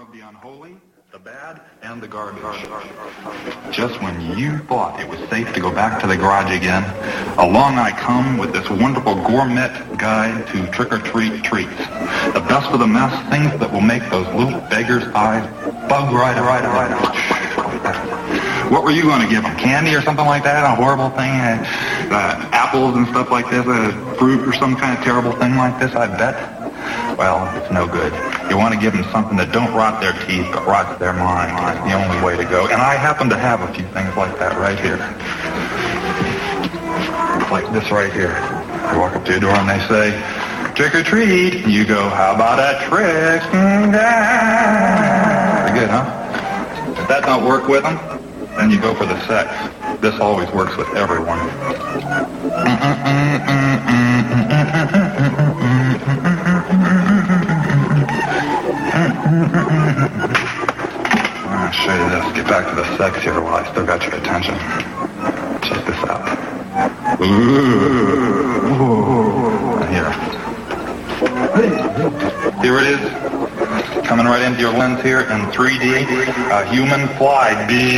of the unholy, the bad, and the garbage. Just when you thought it was safe to go back to the garage again, along I come with this wonderful gourmet guide to trick-or-treat treats. The best of the mess, things that will make those little beggars' eyes bug right. What were you going to give them? Candy or something like that? A horrible thing? Apples and stuff like this? Fruit or some kind of terrible thing like this, I bet? Well, it's no good. You want to give them something that don't rot their teeth, but rots their mind. It's the only way to go. And I happen to have a few things like that right here. Like this right here. You walk up to your door and they say, trick or treat. You go, how about a trick? Pretty good, huh? If that don't work with them, then you go for the sex. This always works with everyone. I'll show you this. Get back to the sex here while I still got your attention. Check this out. Ooh. Here it is. Coming right into your lens here in 3D. A human fly.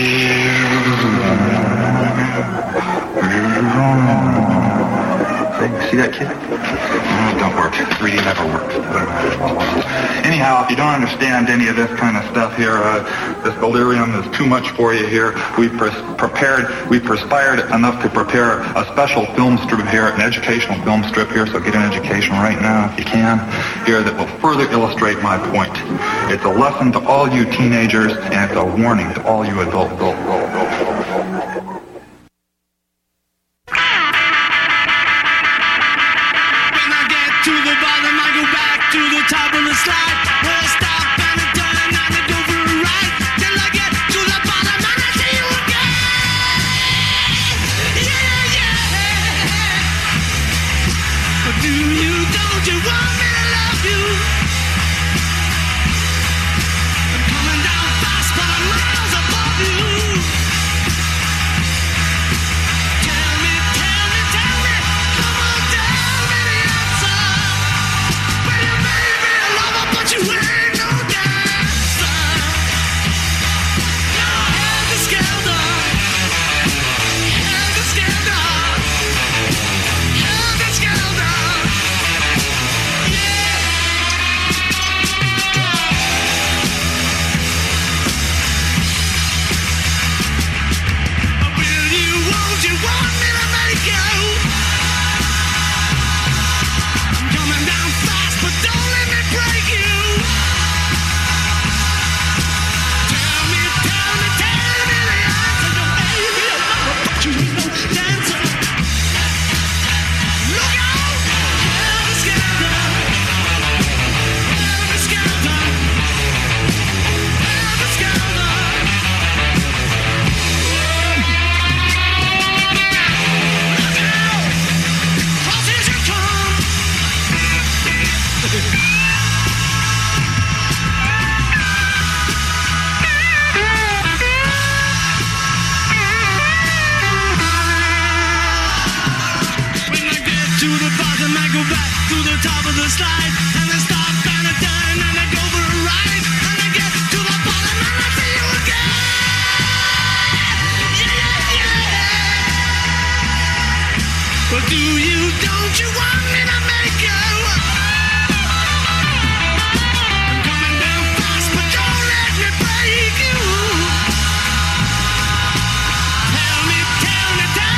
See that, kid? Oh, don't work. 3D never works. Anyhow, if you don't understand any of this kind of stuff here, this delirium is too much for you here. We've perspired enough to prepare a special film strip here, an educational film strip here, so get an education right now if you can, here that will further illustrate my point. It's a lesson to all you teenagers, and it's a warning to all you adults.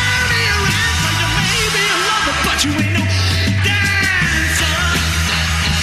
You ain't no dancer.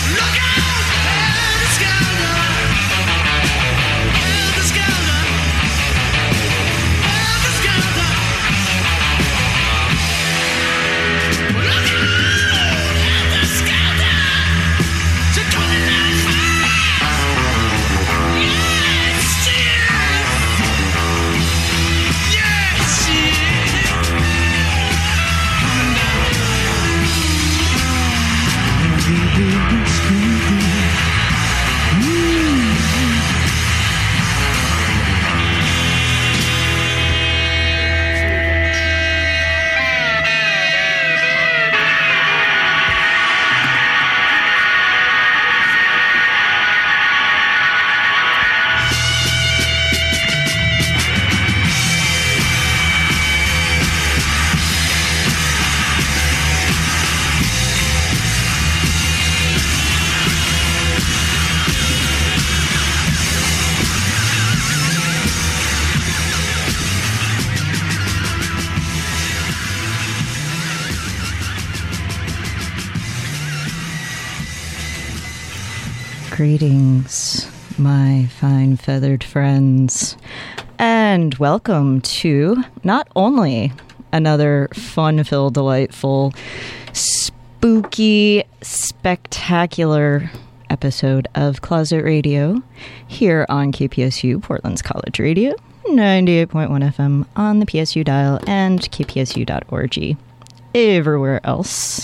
Greetings, my fine feathered friends, and welcome to not only another fun-filled, delightful, spooky, spectacular episode of Closet Radio here on KPSU, Portland's College Radio, 98.1 FM on the PSU dial and kpsu.org everywhere else.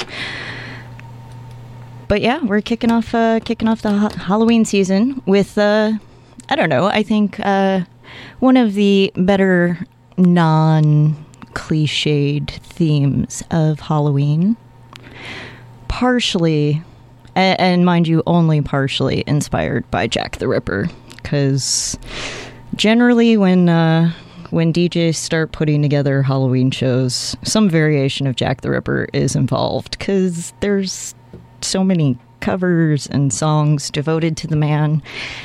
But yeah, we're kicking off the Halloween season with I don't know, I think one of the better non-cliched themes of Halloween, partially, and mind you, only partially inspired by Jack the Ripper, because generally when DJs start putting together Halloween shows, some variation of Jack the Ripper is involved, because there's so many covers and songs devoted to the man,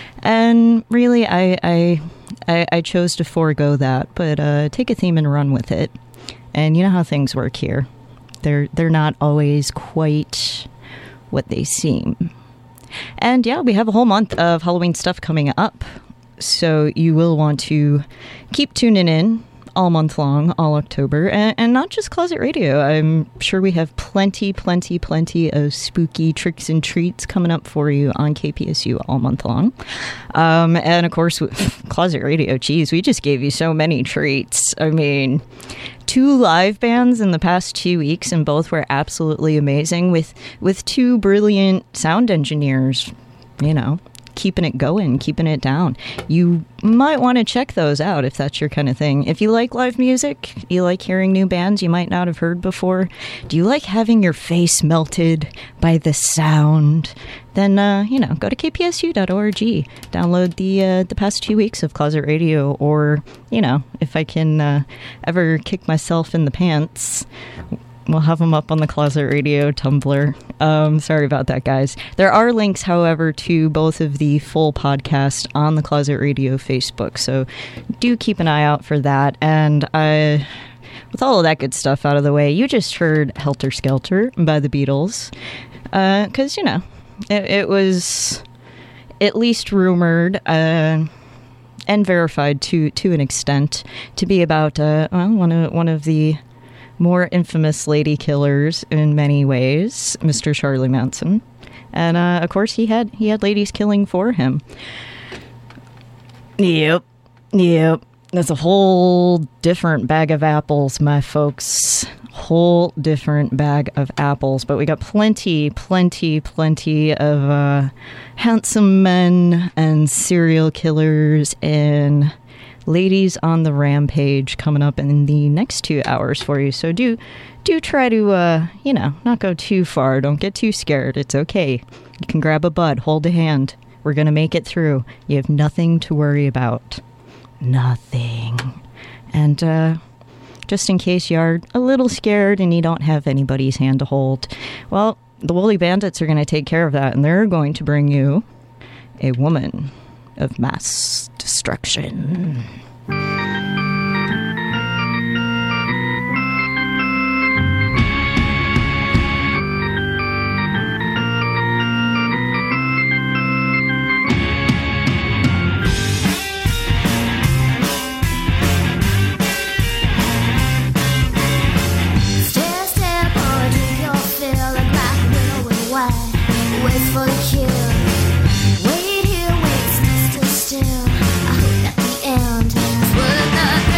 and really I chose to forego that, but take a theme and run with it. And you know how things work here. They're not always quite what they seem. And yeah, we have a whole month of Halloween stuff coming up, so you will want to keep tuning in all month long, all October, and not just Closet Radio. I'm sure we have plenty of spooky tricks and treats coming up for you on KPSU all month long. And of course, Closet Radio, geez, we just gave you so many treats. I mean, 2 live bands in the past 2 weeks, and both were absolutely amazing with 2 brilliant sound engineers, you know, keeping it going, keeping it down. You might want to check those out if that's your kind of thing. If you like live music, you like hearing new bands you might not have heard before, do you like having your face melted by the sound, then, go to kpsu.org, download the past 2 weeks of Closet Radio, or, if I can ever kick myself in the pants, we'll have them up on the Closet Radio Tumblr. Sorry about that, guys. There are links, however, to both of the full podcast on the Closet Radio Facebook, so do keep an eye out for that. And with all of that good stuff out of the way, you just heard Helter Skelter by the Beatles, because, it was at least rumored and verified to an extent to be about one of the more infamous lady killers in many ways, Mr. Charlie Manson. And of course he had ladies killing for him. Yep. That's a whole different bag of apples, my folks. Whole different bag of apples. But we got plenty of handsome men and serial killers and ladies on the rampage coming up in the next 2 hours for you. So do try to, not go too far. Don't get too scared. It's okay. You can grab a bud, hold a hand. We're going to make it through. You have nothing to worry about. Nothing. And, just in case you are a little scared and you don't have anybody's hand to hold, well, the Woolly Bandits are going to take care of that, and they're going to bring you a woman of mass destruction. Wait here, wait still. I hope at the end, but not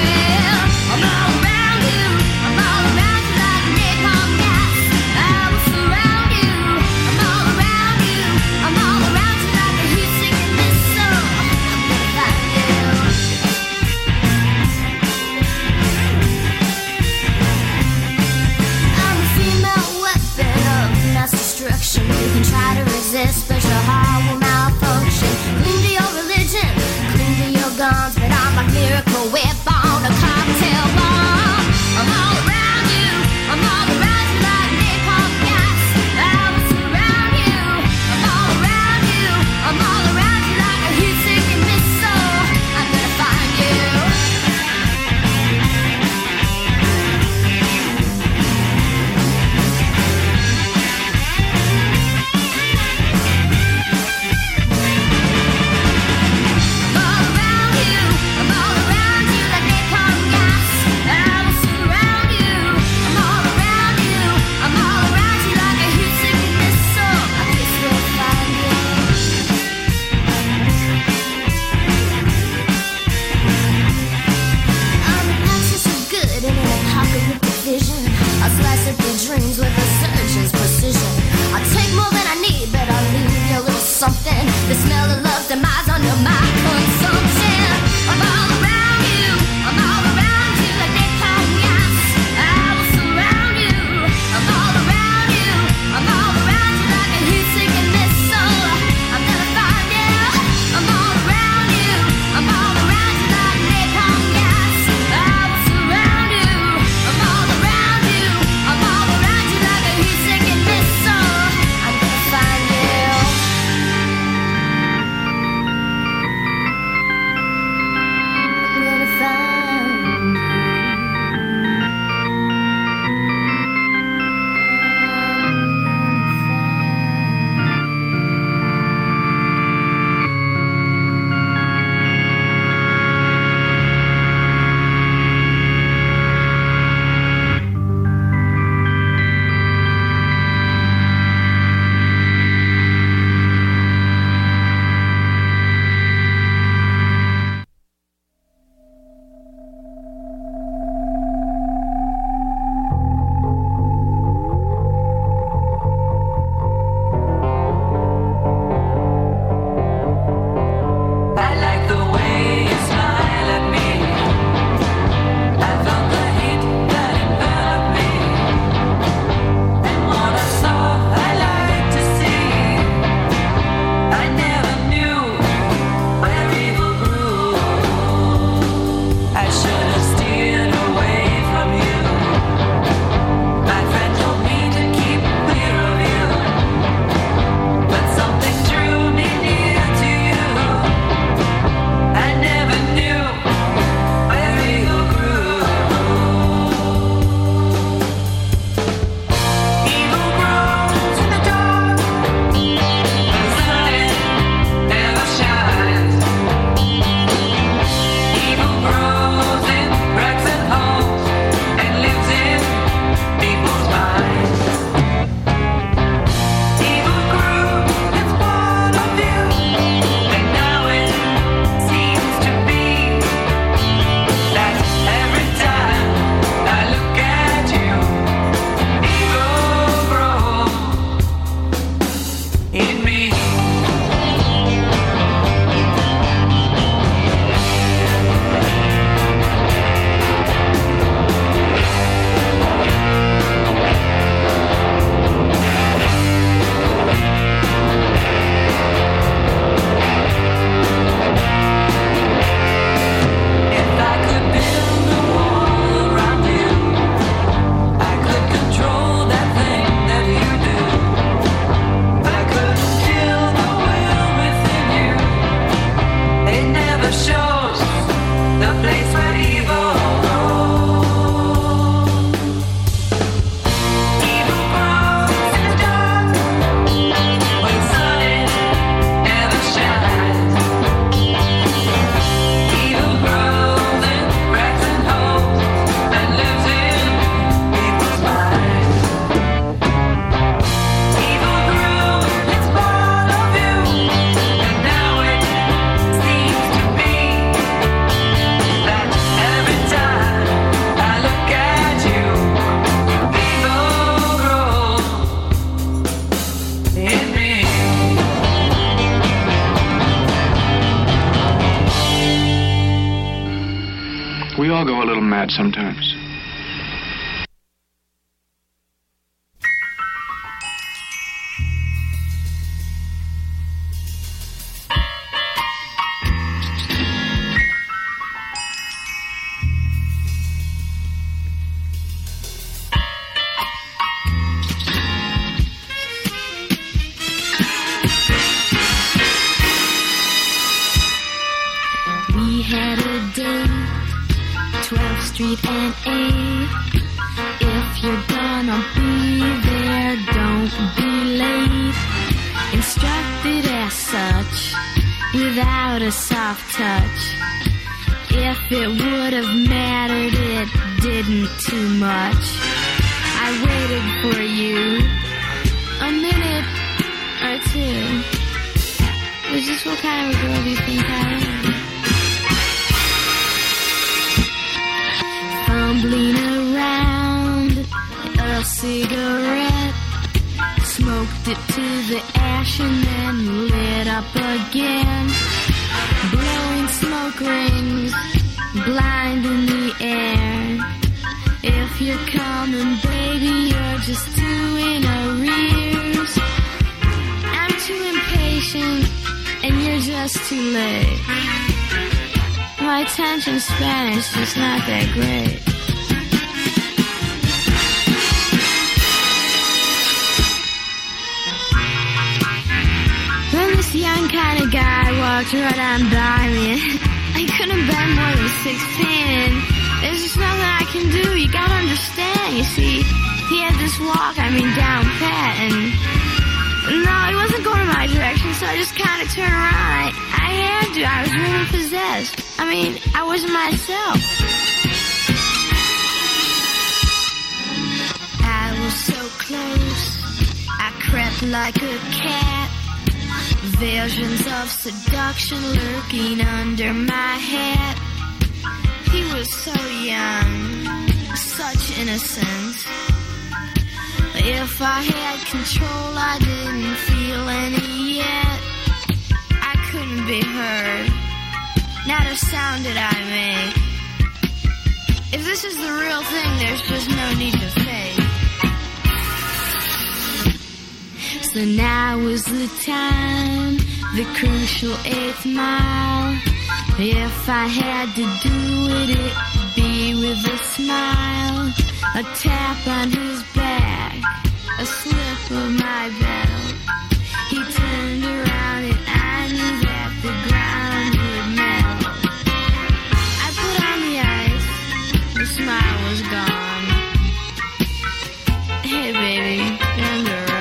We all go a little mad sometimes. We had a date, 12th Street and A. If you're gonna be there, don't be late. Instructed as such, without a soft touch. If it would have mattered, it didn't too much. I waited for you a minute or two. Is this what kind of a girl do you think I am? Fumbling around a cigarette, smoked it to the ash and then lit up again. just 2 in arrears. I'm too impatient, and you're just too late. My attention span is just not that great. When this young kind of guy walked right on by me, I couldn't have been more than 16. There's just nothing I can do. You gotta understand. You see, he had this walk, down pat, and no, he wasn't going in my direction, so I just kind of turned around. I had to. I was really possessed. I wasn't myself. I was so close. I crept like a cat. Visions of seduction lurking under my hat. He was so young, such innocence. If I had control, I didn't feel any yet. I couldn't be heard, not a sound did I make. If this is the real thing, there's just no need to fake. So now was the time, the crucial 8th mile. If I had to do it, it'd be with a smile. A tap on his back, a slip of my belt. He turned around and I knew that the ground would melt. I put on the ice, the smile was gone. Hey baby, you're under arrest.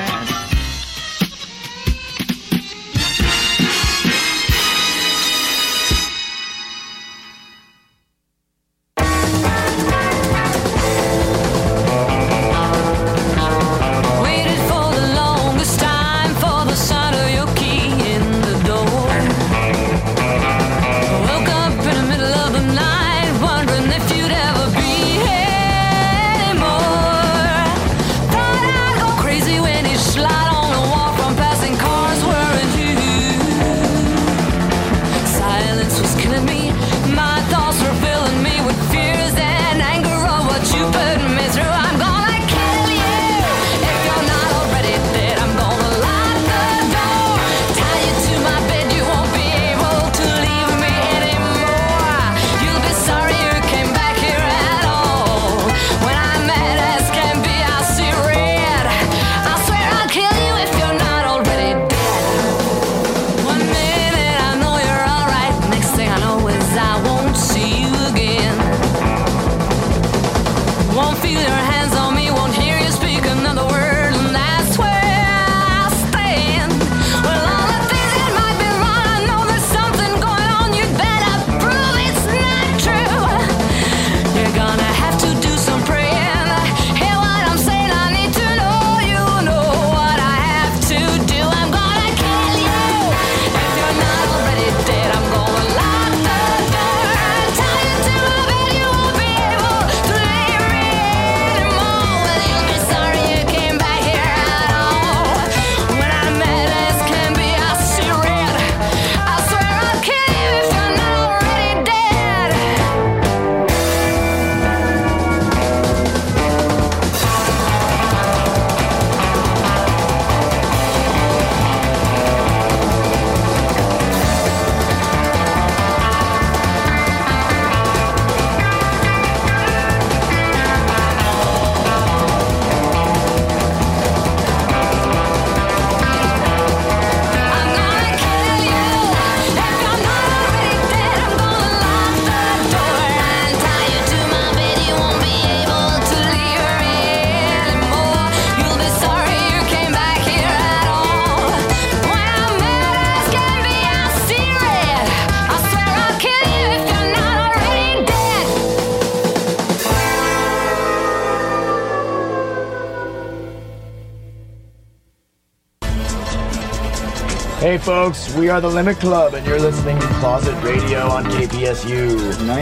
Hey folks, we are the Limit Club and you're listening to Closet Radio on KPSU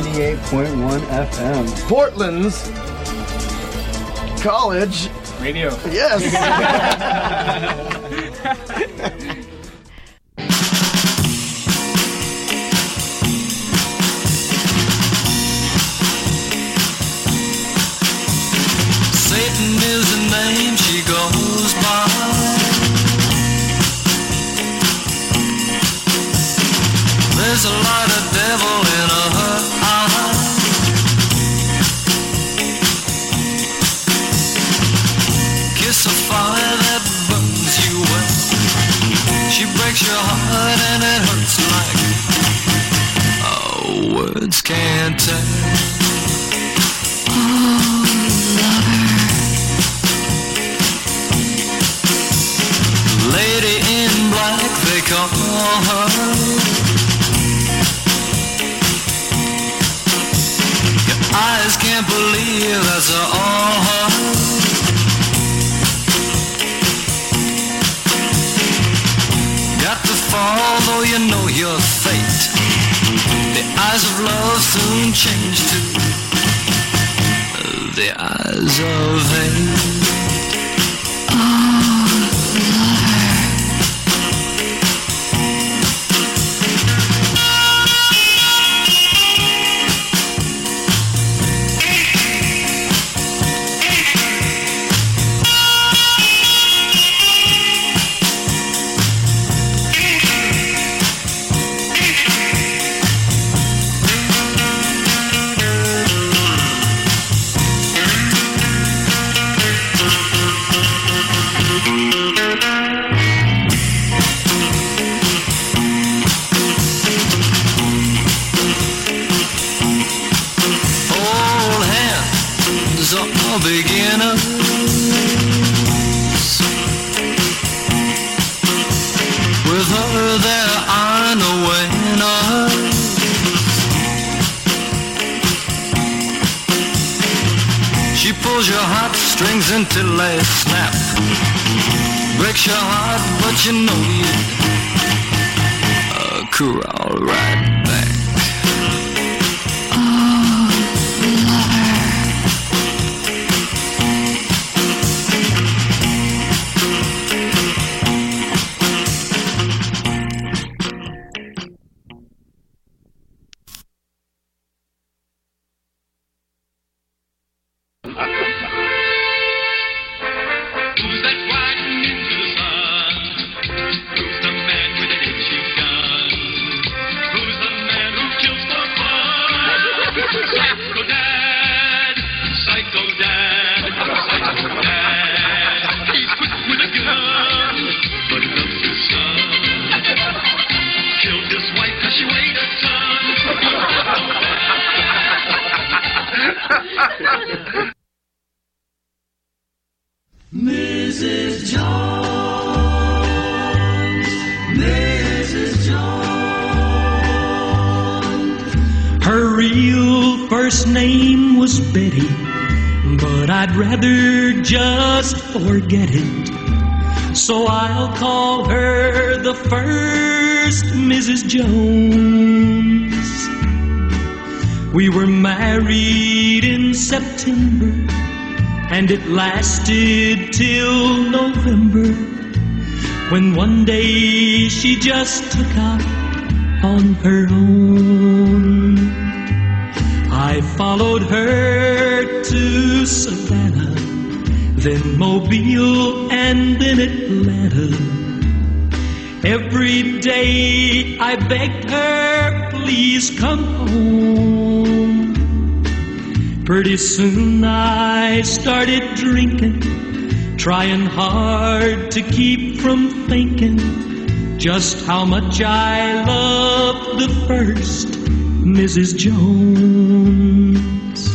98.1 FM. Portland's college radio. Yes. Satan is a name. devil in a hurry. Kiss a fire that burns you well. She breaks your heart and it hurts like words can't tell. Oh, lover. Lady in black, they call her. Your eyes can't believe that's all her. Got to fall, though you know your fate. The eyes of love soon change to the eyes of hate. Oh, lover. Beginners, with her there are no winners. She pulls your heartstrings until they snap, breaks your heart, but you know you crawl right back. Mrs. Jones, Mrs. Jones. Her real first name was Betty, but I'd rather just forget it. So I'll call her the first Mrs. Jones. We were married in September, and it lasted till November, when one day she just took out on her own. I followed her to Savannah, then Mobile, and then Atlanta. Every day I begged her, please come home. Pretty soon I started drinking, trying hard to keep from thinking just how much I loved the first Mrs. Jones.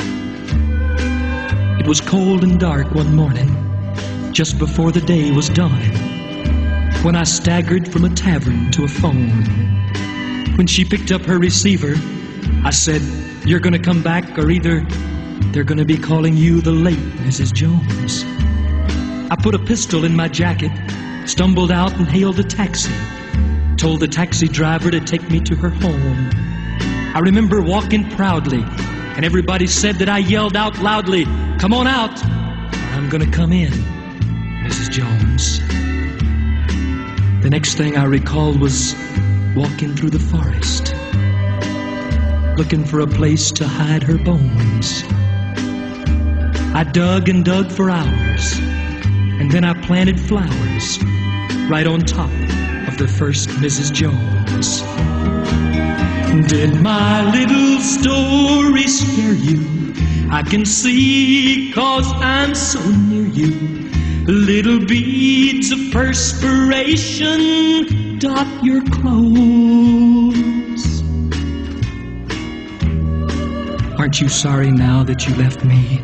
It was cold and dark one morning, just before the day was dawning, when I staggered from a tavern to a phone. When she picked up her receiver, I said, "You're gonna come back, or either they're gonna be calling you the late Mrs. Jones." I put a pistol in my jacket, stumbled out and hailed a taxi, told the taxi driver to take me to her home. I remember walking proudly, and everybody said that I yelled out loudly, "Come on out, or I'm gonna come in, Mrs. Jones." The next thing I recalled was walking through the forest, looking for a place to hide her bones. I dug and dug for hours, and then I planted flowers right on top of the first Mrs. Jones. Did my little story scare you? I can see 'cause I'm so near you. Little beads of perspiration dot your clothes. Aren't you sorry now that you left me?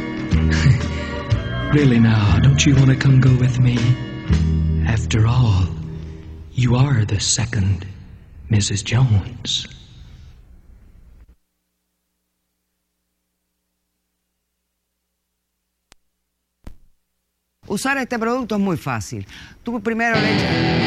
Really now, don't you want to come go with me? After all, you are the second Mrs. Jones. Usar este producto es muy fácil. Tú primero le echas...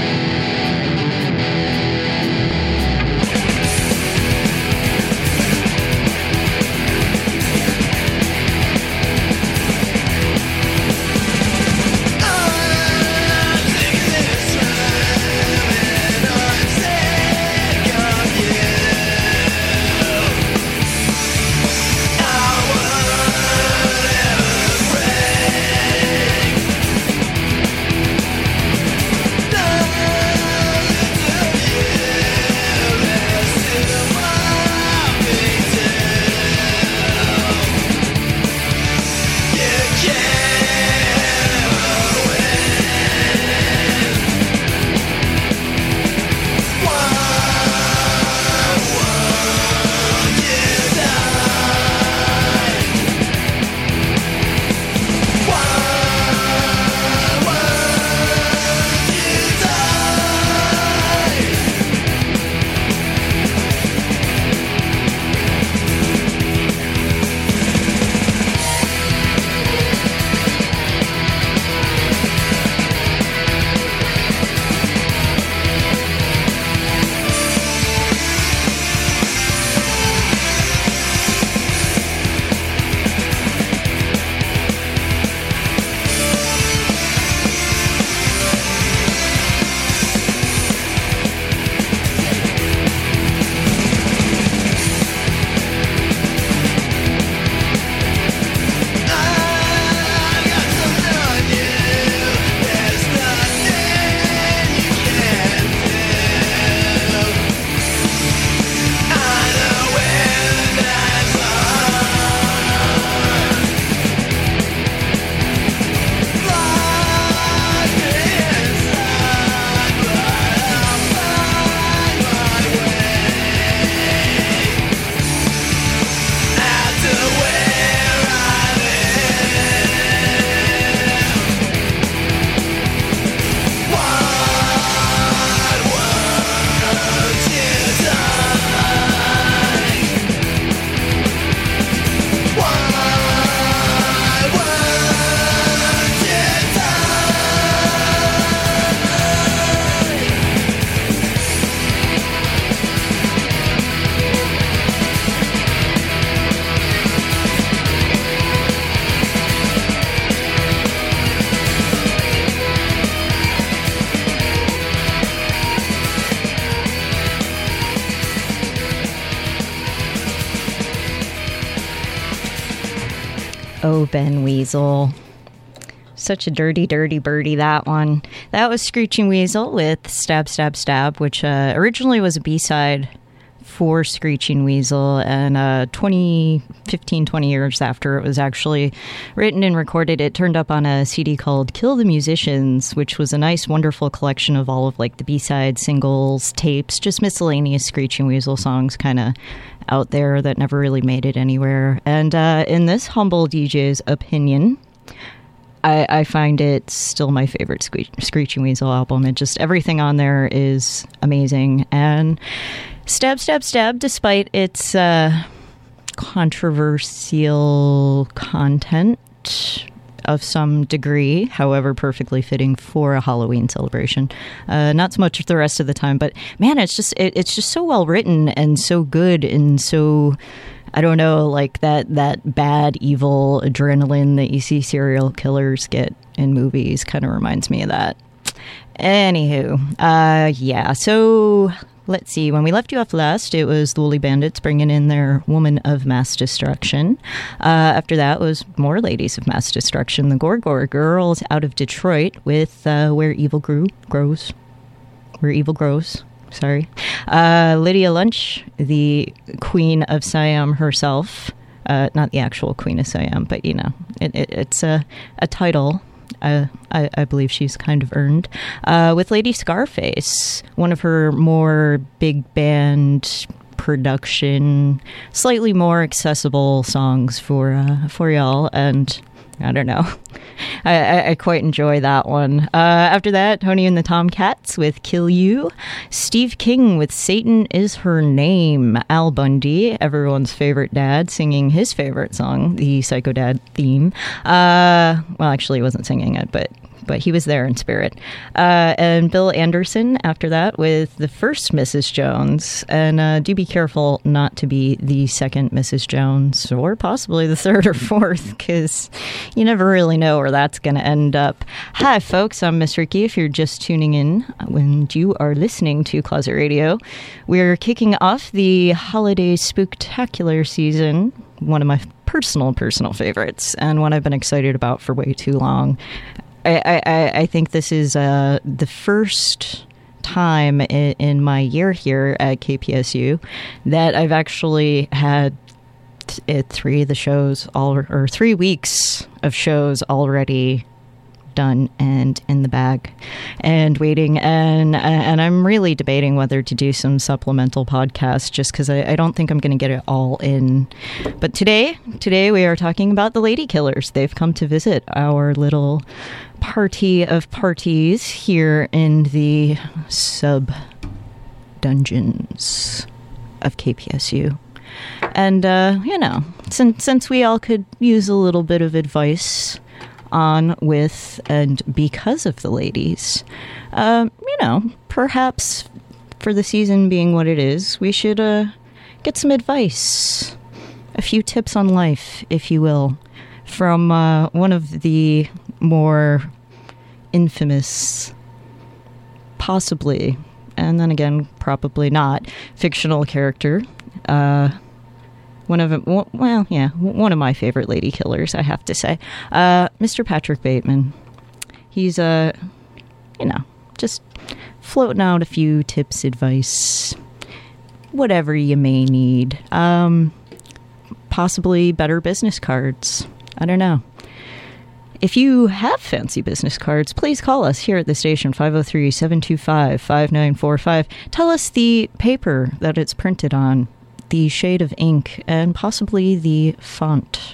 Oh, Ben Weasel. Such a dirty, dirty birdie, that one. That was Screeching Weasel with Stab, Stab, Stab, which originally was a B-side for Screeching Weasel, and 20 years after it was actually written and recorded, it turned up on a CD called Kill the Musicians, which was a nice, wonderful collection of all of like the B-side singles, tapes, just miscellaneous Screeching Weasel songs kind of out there that never really made it anywhere. And in this humble DJ's opinion, I find it still my favorite Screeching Weasel album. It just, everything on there is amazing. And Stab, Stab, Stab, despite its controversial content of some degree, however perfectly fitting for a Halloween celebration, not so much the rest of the time, but man, it's just so well written and so good and so, I don't know, like that bad, evil adrenaline that you see serial killers get in movies kind of reminds me of that. Anywho, yeah, so let's see. When we left you off last, it was the Woolly Bandits bringing in their Woman of Mass Destruction. After that was more Ladies of Mass Destruction, the Gorgor Girls out of Detroit with Where Evil Grows. Where Evil Grows. Sorry. Lydia Lunch, the Queen of Siam herself. Not the actual Queen of Siam, but, you know, it's a title I believe she's kind of earned. With Lady Scarface, one of her more big band production, slightly more accessible songs for y'all, and I don't know. I quite enjoy that one. After that, Tony and the Tomcats with Kill You. Steve King with Satan Is Her Name. Al Bundy, everyone's favorite dad, singing his favorite song, the Psycho Dad theme. Well, actually, he wasn't singing it, but he was there in spirit. And Bill Anderson after that with the first Mrs. Jones. And do be careful not to be the second Mrs. Jones, or possibly the third or fourth, because you never really know where that's going to end up. Hi, folks. I'm Miss Ricky. If you're just tuning in when you are listening to Closet Radio, we're kicking off the holiday spooktacular season, one of my personal favorites, and one I've been excited about for way too long. I think this is the first time in my year here at KPSU that I've actually had 3 weeks of shows already done and in the bag and waiting, and I'm really debating whether to do some supplemental podcasts, just because I don't think I'm going to get it all in. But today we are talking about the Lady Killers. They've come to visit our little party of parties here in the sub dungeons of KPSU. And you know, since we all could use a little bit of advice on, with, and because of the ladies, you know, perhaps for the season being what it is, we should get some advice, a few tips on life, if you will, from one of the more infamous, possibly, and then again, probably not, fictional character. One of my favorite lady killers, I have to say. Mr. Patrick Bateman. He's, you know, just floating out a few tips, advice, whatever you may need. Possibly better business cards. I don't know. If you have fancy business cards, please call us here at the station, 503-725-5945. Tell us the paper that it's printed on, the shade of ink, and possibly the font.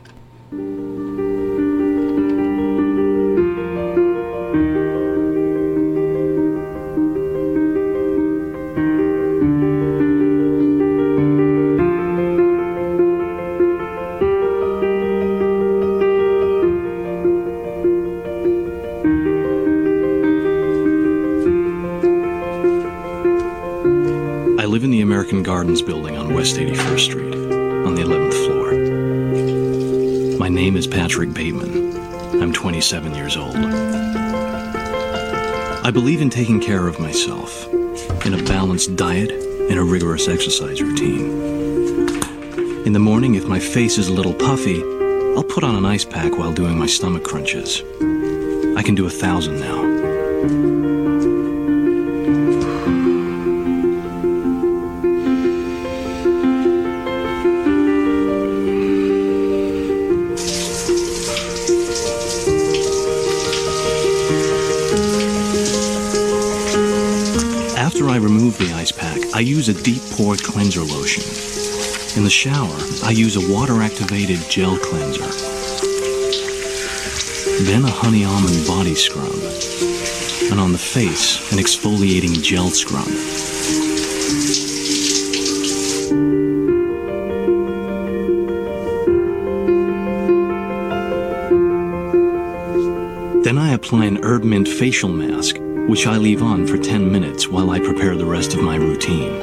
I live in the American Gardens building on West 81st Street, on the 11th floor. My name is Patrick Bateman. I'm 27 years old. I believe in taking care of myself, in a balanced diet and a rigorous exercise routine. In the morning, if my face is a little puffy, I'll put on an ice pack while doing my stomach crunches. I can do 1,000 now. After I remove the ice pack, I use a deep pore cleanser lotion. In the shower, I use a water-activated gel cleanser. Then a honey almond body scrub. And on the face, an exfoliating gel scrub. Then I apply an herb mint facial mask, which I leave on for 10 minutes while I prepare the rest of my routine.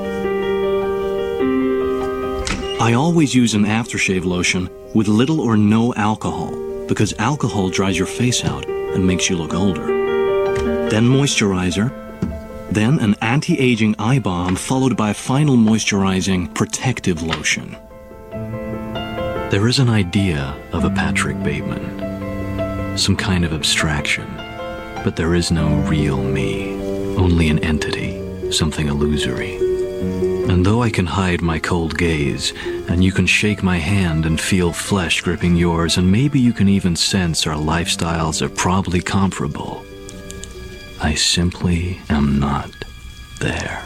I always use an aftershave lotion with little or no alcohol, because alcohol dries your face out and makes you look older. Then moisturizer, then an anti-aging eye balm, followed by a final moisturizing protective lotion. There is an idea of a Patrick Bateman, some kind of abstraction. But there is no real me, only an entity, something illusory. And though I can hide my cold gaze, and you can shake my hand and feel flesh gripping yours, and maybe you can even sense our lifestyles are probably comparable, I simply am not there.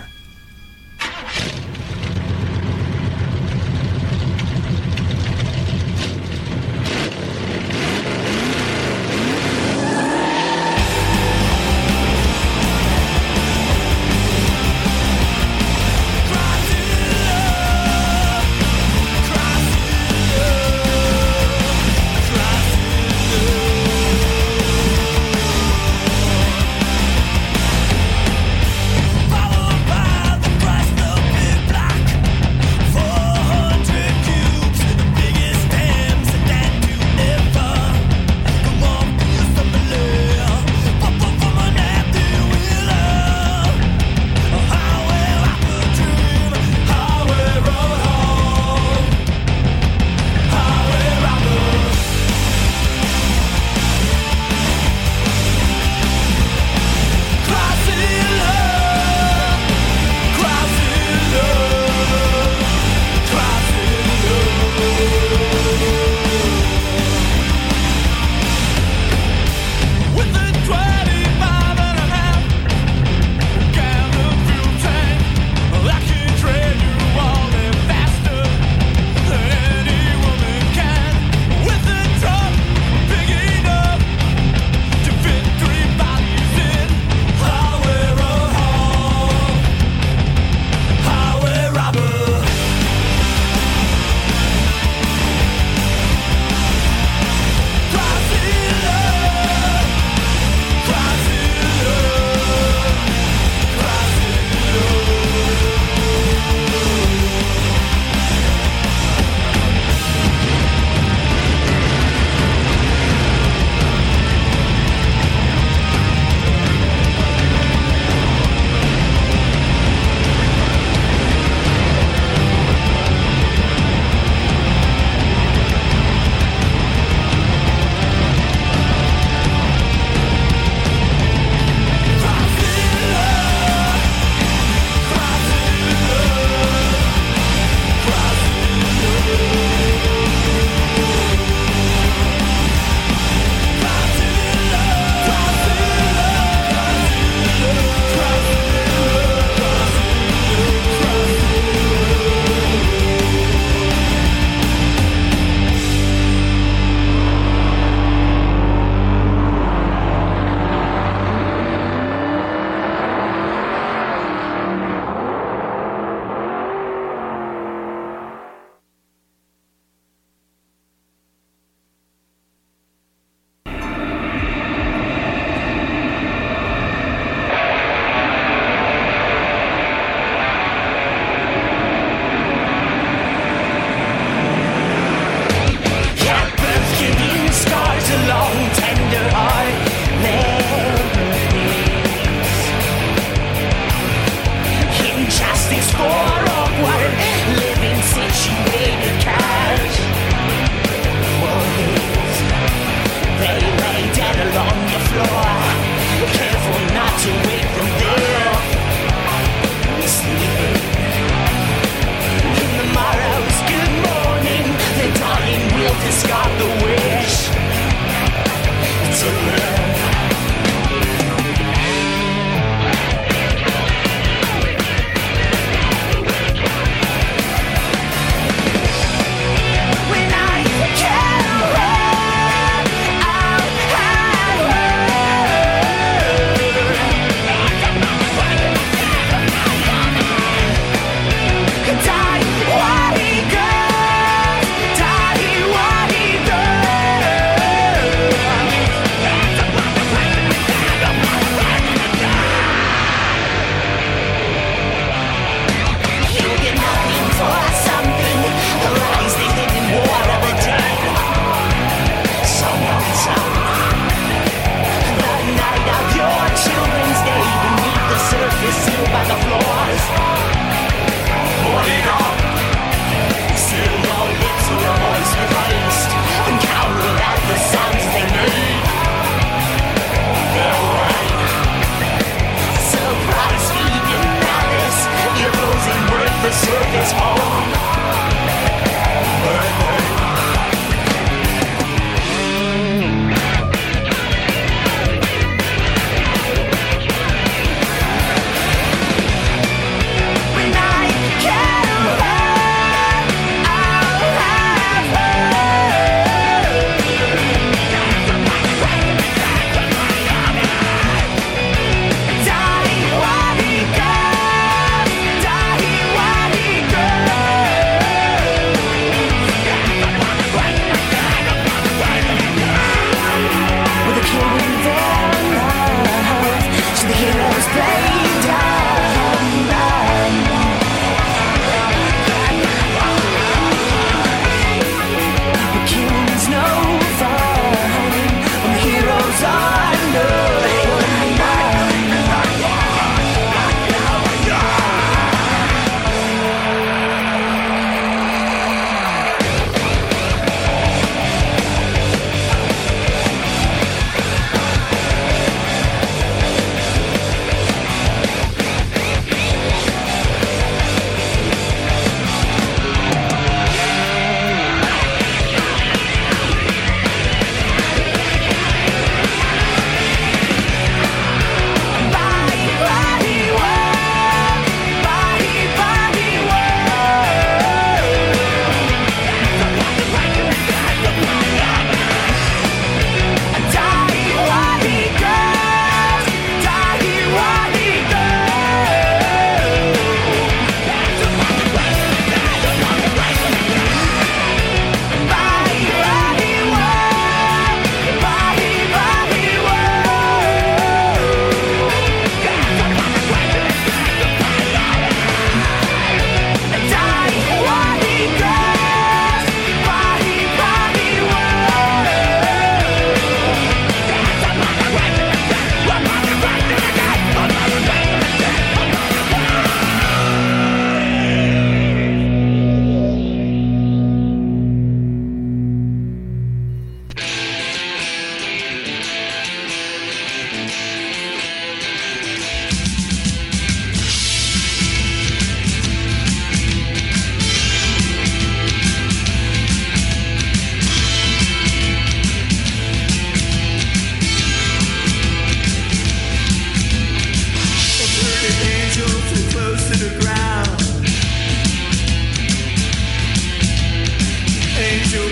Followed by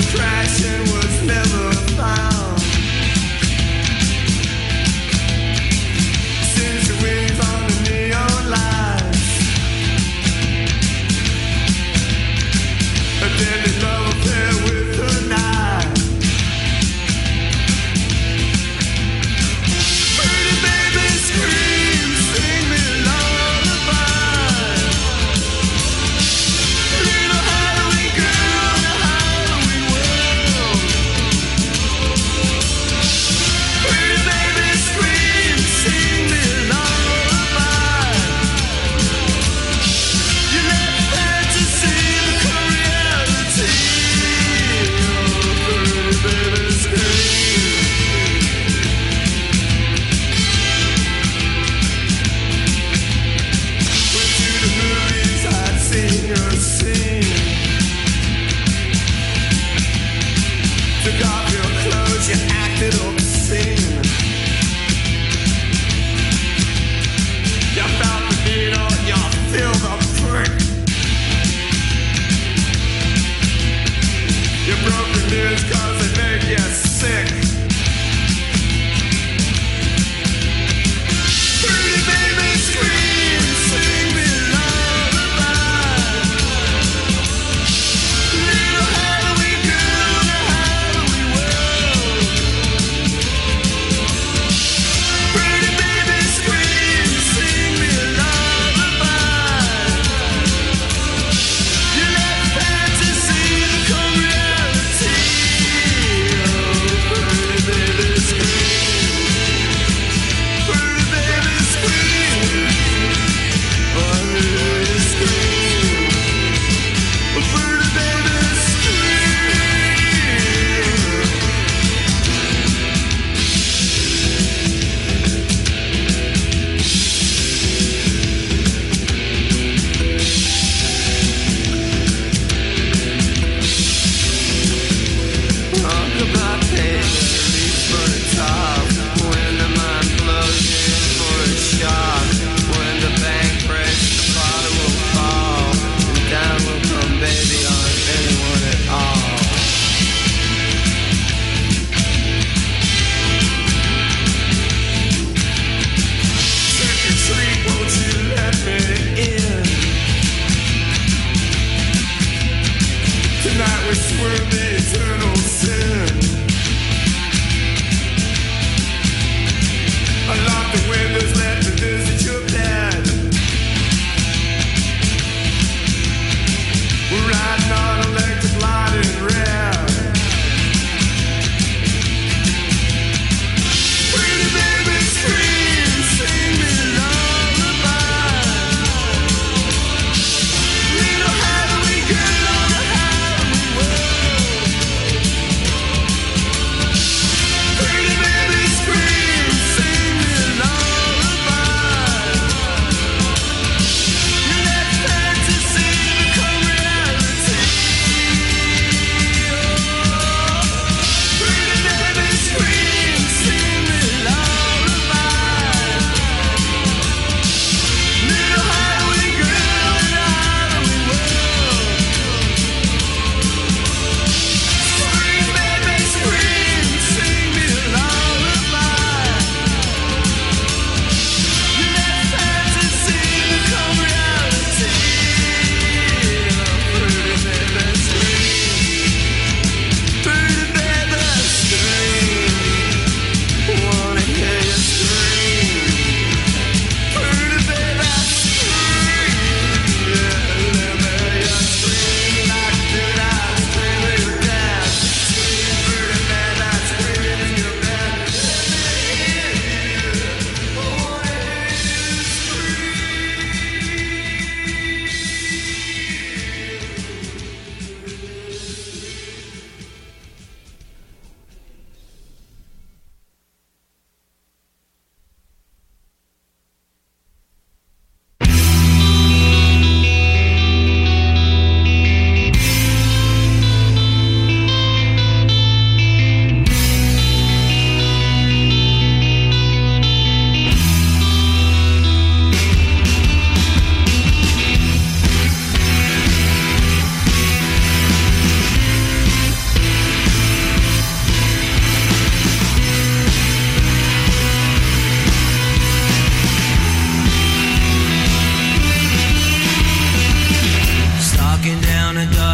crashing was never found. Since the wings on the neon lights, a deadly love affair with the night. Pretty baby scream, sing me a lullaby. Little Halloween girl in a Halloween world. Pretty baby scream, sing me a lullaby. You let fantasy become reality. Oh, pretty baby scream. Went to the movies, I'd seen your scene. Took off your clothes, you acted obscene. You felt the needle, you feel the prick. You broke the news 'cause they make you sick. Pretty baby scream, sing me a lullaby. Little Halloween girl in a Halloween world. Pretty baby scream, sing me a lullaby. You let fantasy become reality. Oh, pretty baby scream. Pretty baby scream. Pretty baby scream. Pretty baby talk about paying at least for the top. When the mind blows in for a shock. When the bank breaks, the bottom will fall. And down will come baby on anyone at all. Trick or treat, won't you let me in? Tonight we swerve the eternal sin. Unlock the windows, let me visit your bed. We're riding on electric light in red. Pretty baby scream, sing me a lullaby. Little Halloween girl in a Halloween world.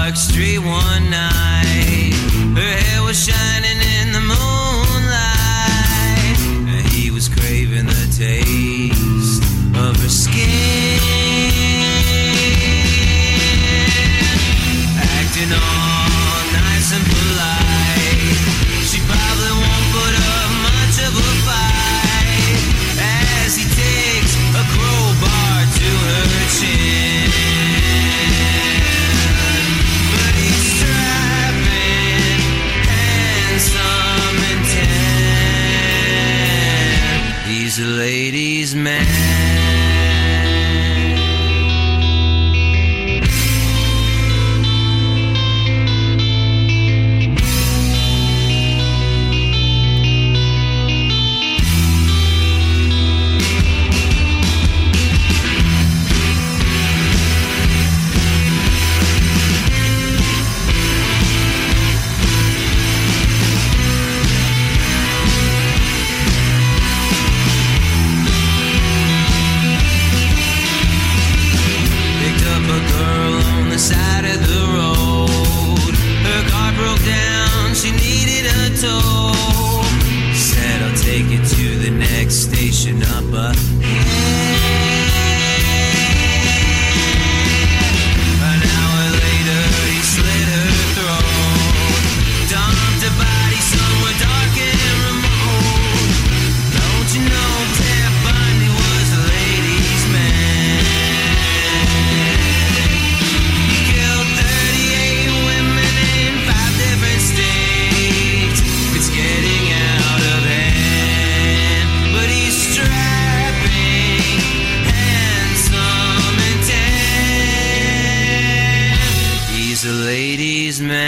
dark street one night. Her hair was shining in the moonlight, and he was craving the taste of her skin. Acting all nice and polite, she probably won't put up much of a fight as he takes a crowbar to her chin. But he's strapping, handsome and tan. He's a ladies' man. Side of the road, her car broke down, she needed a tow. Said I'll take you to the next station up ahead. An hour later he slit her throat, dumped her body somewhere dark and remote. Don't you know Ted Bundy was a ladies' man? A ladies' man.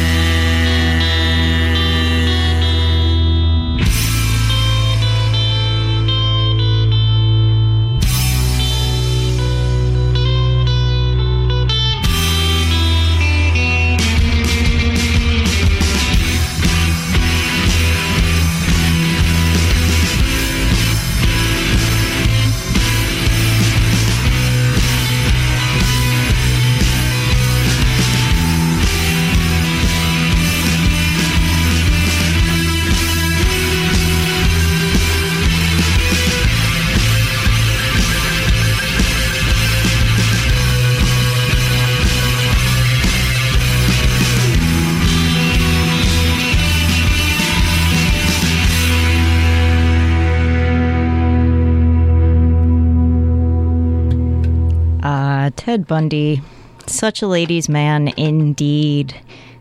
Ted Bundy, such a ladies' man indeed.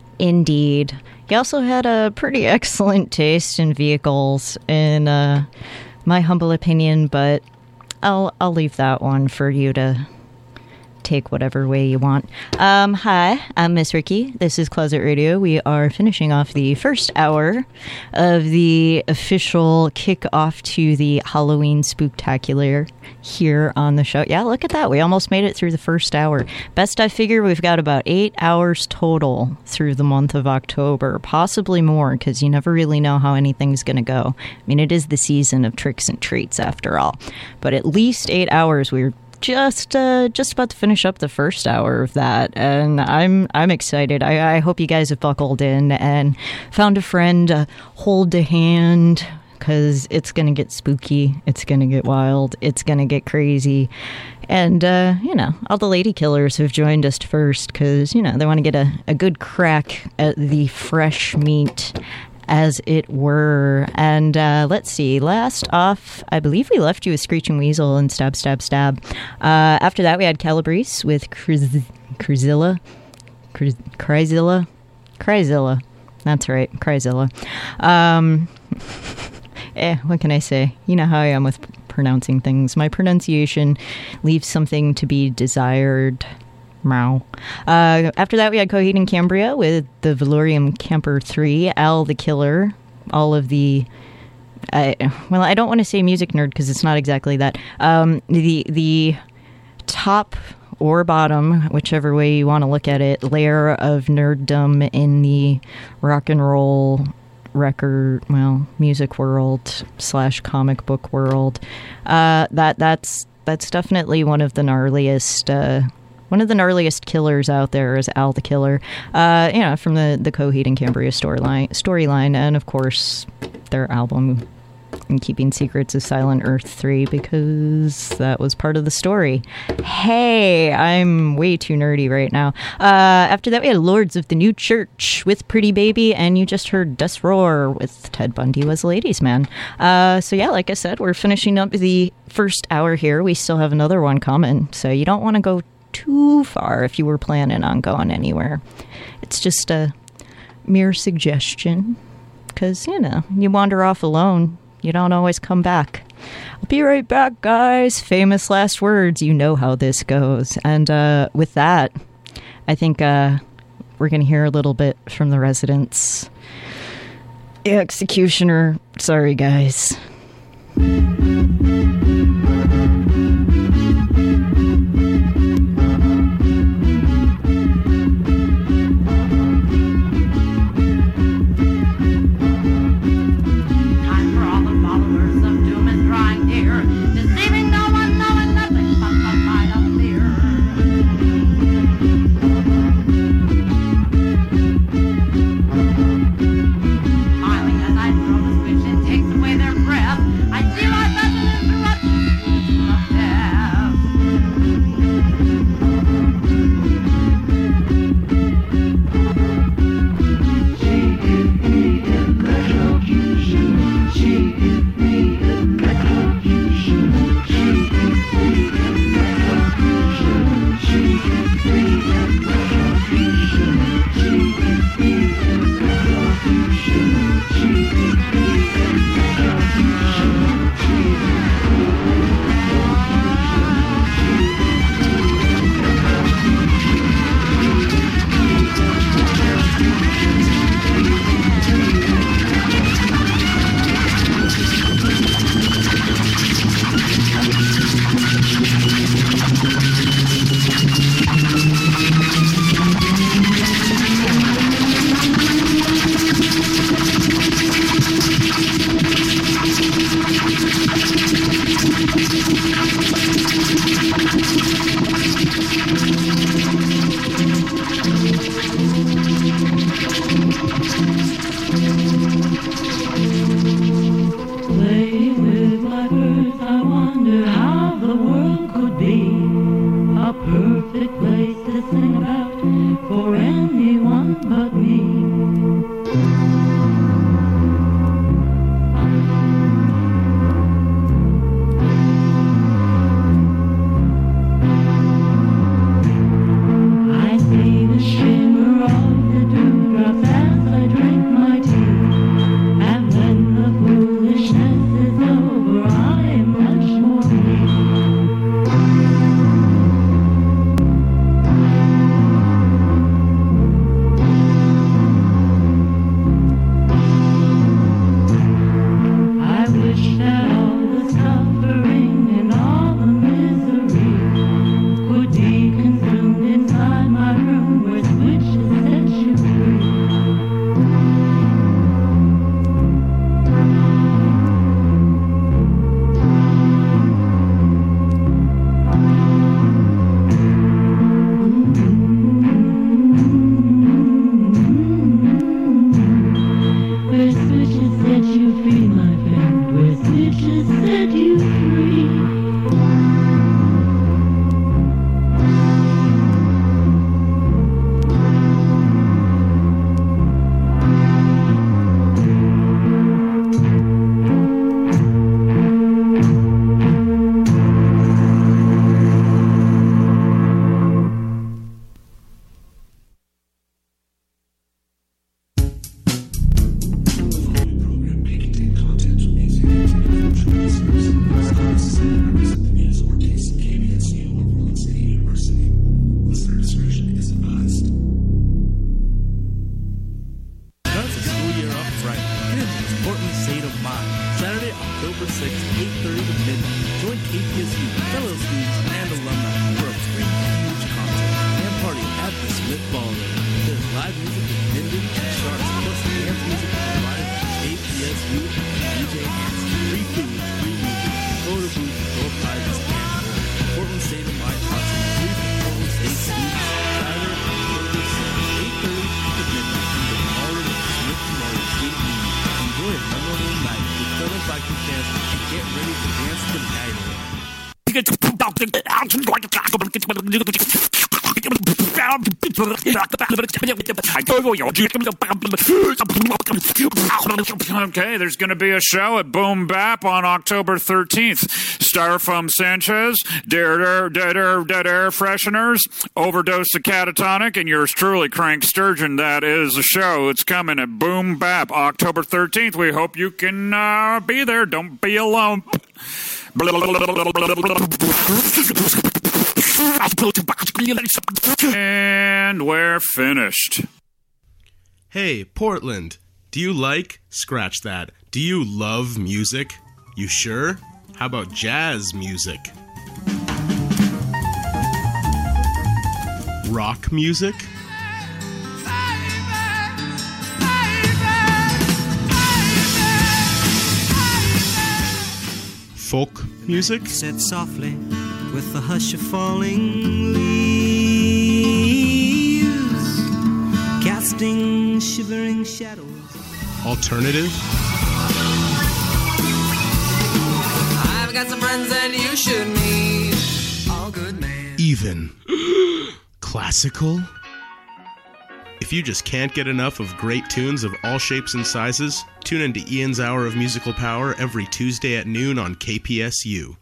Indeed. He also had a pretty excellent taste in vehicles, in my humble opinion, but I'll leave that one for you to take whatever way you want. Hi, I'm Miss Ricky. This is Closet Radio. We are finishing off the first hour of the official kickoff to the Halloween Spooktacular here on the show. Yeah, look at that. We almost made it through the first hour. Best I figure, we've got about 8 hours total through the month of October, possibly more, because you never really know how anything's going to go. I mean, it is the season of tricks and treats after all, but at least 8 hours. We're just about to finish up the first hour of that, and I'm excited. I hope you guys have buckled in and found a friend, hold a hand, because it's gonna get spooky, it's gonna get wild, it's gonna get crazy. And all the lady killers who've joined us first, because they want to get a good crack at the fresh meat, as it were. And let's see, last off, I believe we left you with Screeching Weasel and Stab, Stab, Stab. After that, we had Calabrese with Cryzilla. That's right, Cryzilla. What can I say? You know how I am with pronouncing things. My pronunciation leaves something to be desired. Meow. After that, we had Coheed and Cambria with the Valorium Camper 3, Al the Killer, all of the... I don't want to say music nerd because it's not exactly that. The top or bottom, whichever way you want to look at it, layer of nerddom in the rock and roll music world / comic book world. That's definitely one of the gnarliest one of the gnarliest killers out there is Al the Killer, from the Coheed and Cambria storyline, and of course their album In Keeping Secrets of Silent Earth 3, because that was part of the story. Hey, I'm way too nerdy right now. After that, we had Lords of the New Church with Pretty Baby, and you just heard Dust Roar with Ted Bundy Was a Ladies' Man. So yeah, like I said, we're finishing up the first hour here. We still have another one coming, so you don't want to go too far if you were planning on going anywhere. It's just a mere suggestion, because, you wander off alone. You don't always come back. I'll be right back, guys. Famous last words. You know how this goes. And with that, I think we're going to hear a little bit from the Residents. Executioner. Sorry, guys. Okay, there's going to be a show at Boom Bap on October 13th. Styrofoam Sanchez, Dead Air Fresheners, Overdose of Catatonic, and yours truly, Crank Sturgeon. That is the show. It's coming at Boom Bap October 13th. We hope you can be there. Don't be alone. And we're finished. Hey, Portland, do you scratch that, do you love music? You sure? How about jazz music? Rock music? Folk music? Said softly with the hush of falling leaves, casting shivering shadows. Alternative? I've got some friends that you should meet. All good man. Even classical? If you just can't get enough of great tunes of all shapes and sizes, tune into Ian's Hour of Musical Power every Tuesday at noon on KPSU.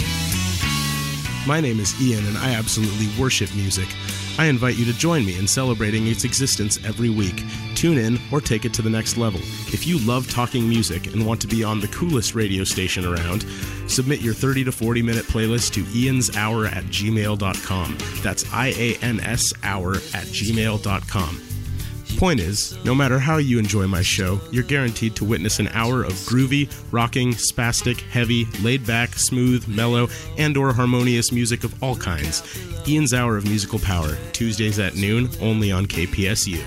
My name is Ian, and I absolutely worship music. I invite you to join me in celebrating its existence every week. Tune in or take it to the next level. If you love talking music and want to be on the coolest radio station around, submit your 30 to 40 minute playlist to ianshour@gmail.com. That's IANShour@gmail.com. Point is, no matter how you enjoy my show, you're guaranteed to witness an hour of groovy, rocking, spastic, heavy, laid-back, smooth, mellow, and or harmonious music of all kinds. Ian's Hour of Musical Power, Tuesdays at noon, only on KPSU.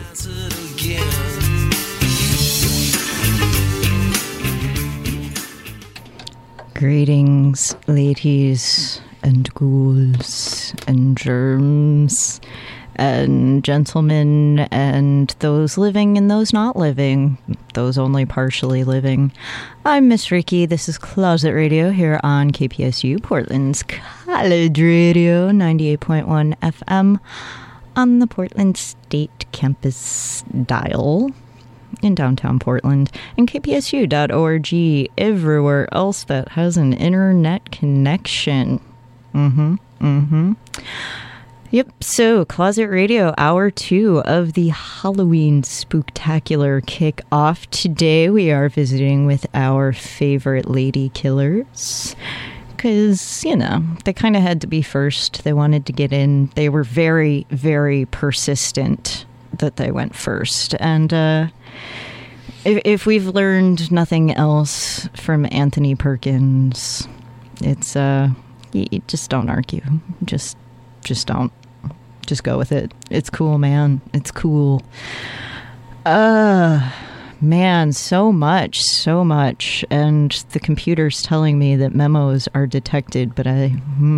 Greetings, ladies and ghouls and germs and gentlemen and those living and those not living, those only partially living. I'm Miss Ricky. This is Closet Radio here on KPSU, Portland's College Radio, 98.1 FM on the Portland State Campus dial in downtown Portland, and kpsu.org everywhere else that has an internet connection. Yep, so Closet Radio, Hour 2 of the Halloween Spooktacular kick-off. Today we are visiting with our favorite lady killers. Because, you know, they kind of had to be first. They wanted to get in. They were very, very persistent that they went first. And if we've learned nothing else from Anthony Perkins, it's, you just don't argue. Just don't. Just go with it. It's cool, man. It's cool. Man, so much. And the computer's telling me that memos are detected, but I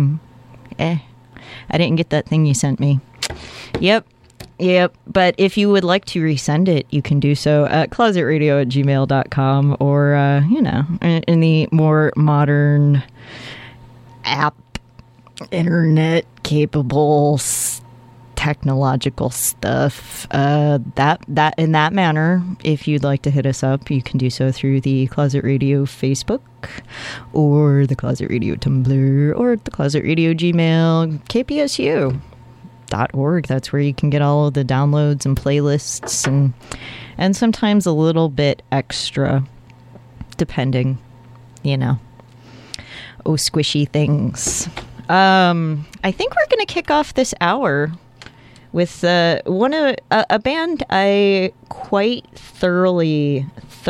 didn't get that thing you sent me. Yep. But if you would like to resend it, you can do so at closetradio@gmail.com or, in the more modern app, internet capable technological stuff, that in that manner, if you'd like to hit us up, you can do so through the Closet Radio Facebook or the Closet Radio Tumblr or the Closet Radio Gmail, kpsu.org. That's where you can get all of the downloads and playlists and sometimes a little bit extra, depending, squishy things. I think we're going to kick off this hour with a band I quite thoroughly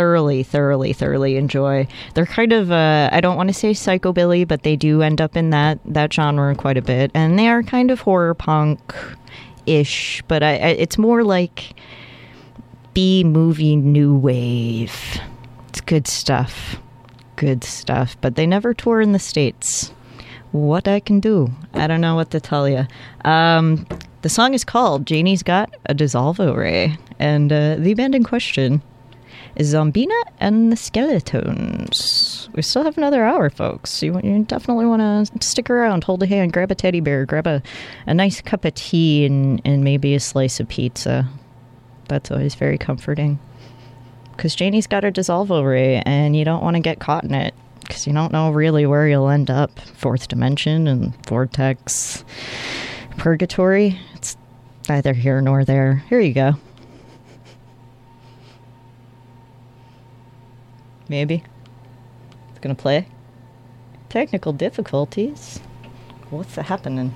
enjoy. They're kind of I don't want to say psychobilly, but they do end up in that genre quite a bit, and they are kind of horror punk-ish, but it's more like B-movie new wave. It's good stuff, but they never tour in the States. What I can do, I don't know what to tell you. The song is called Janie's Got a Dissolvo Ray, and the band in question Zombina and the Skeletons. We still have another hour, folks. You definitely want to stick around, hold a hand, grab a teddy bear, grab a nice cup of tea, and maybe a slice of pizza. That's always very comforting. Because Janie's got a dissolvo ray, and you don't want to get caught in it. Because you don't know really where you'll end up. Fourth dimension and vortex. Purgatory. It's neither here nor there. Here you go. Maybe. It's gonna play. Technical difficulties. What's happening?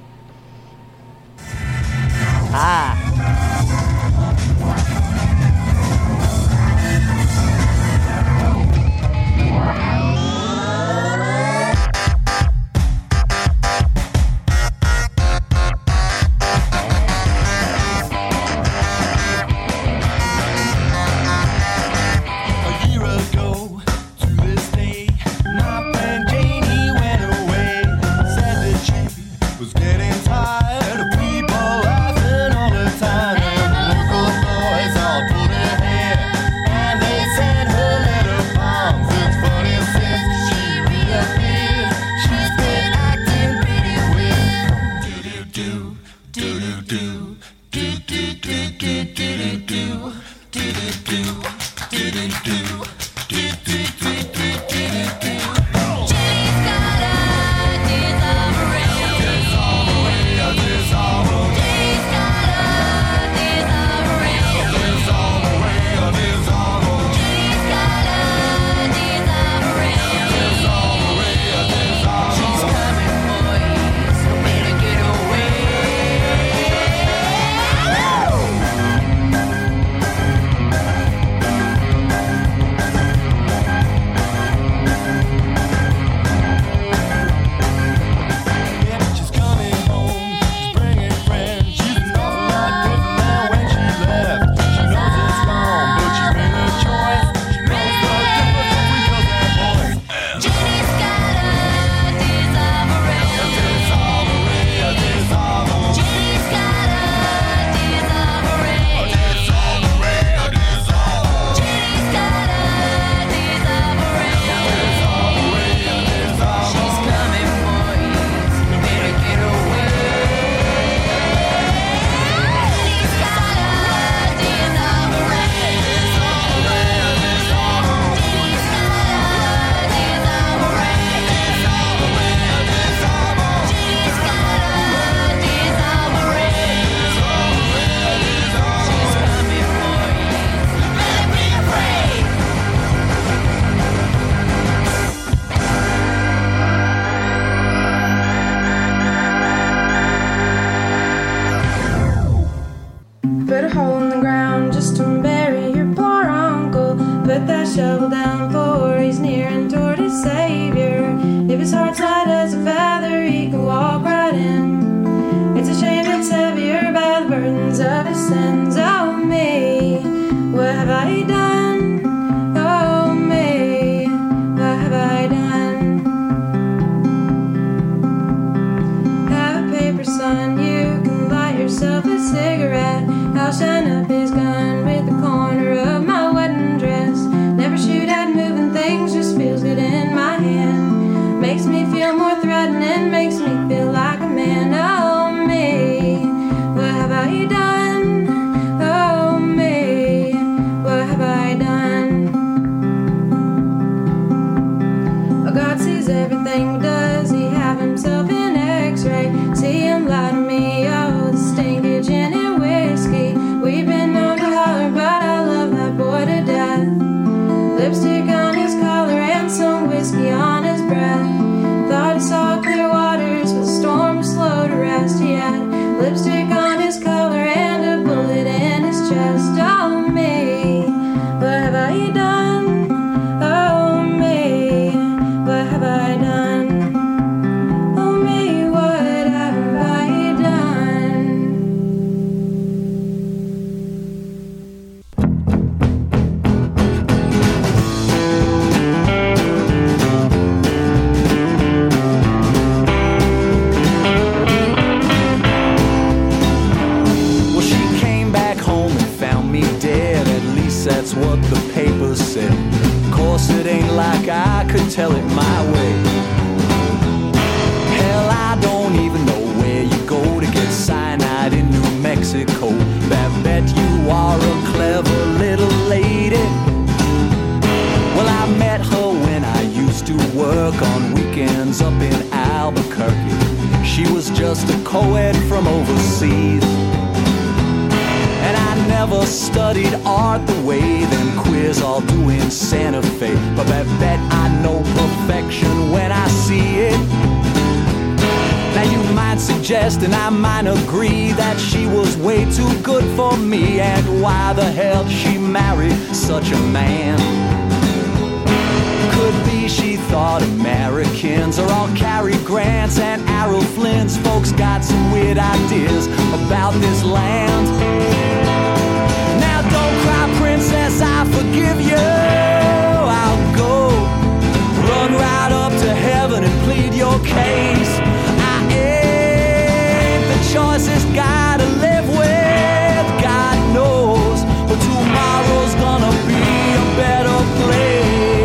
shovel down, for he's nearing toward his savior. If his heart's light as a feather, he can walk right in. It's a shame it's heavier by the burdens of his sins. Oh me, what have I done? Oh me, what have I done? Have a paper, son, you can light yourself a cigarette. I'll shine up his gun with the corner of my wedding dress. Never shoot at moving things, just feels good in my hand. Makes me feel more threatening tell it my way. Hell, I don't even know where you go to get cyanide in New Mexico. Bet you are a clever little lady. Well, I met her when I used to work on weekends up in Albuquerque. She was just a co-ed from overseas. And I never studied art the way them queers all do in Santa Fe. But I bet I know perfection when I see it. Now you might suggest and I might agree that she was way too good for me. And why the hell she married such a man? Could be she thought Americans are all Cary Grants and Errol Flynn's. Folks got some weird ideas about this land. Now don't cry, princess, I forgive you. I'll go run right up to heaven and plead your case. I ain't the choicest guy to live with, God knows, but tomorrow's gonna be a better place.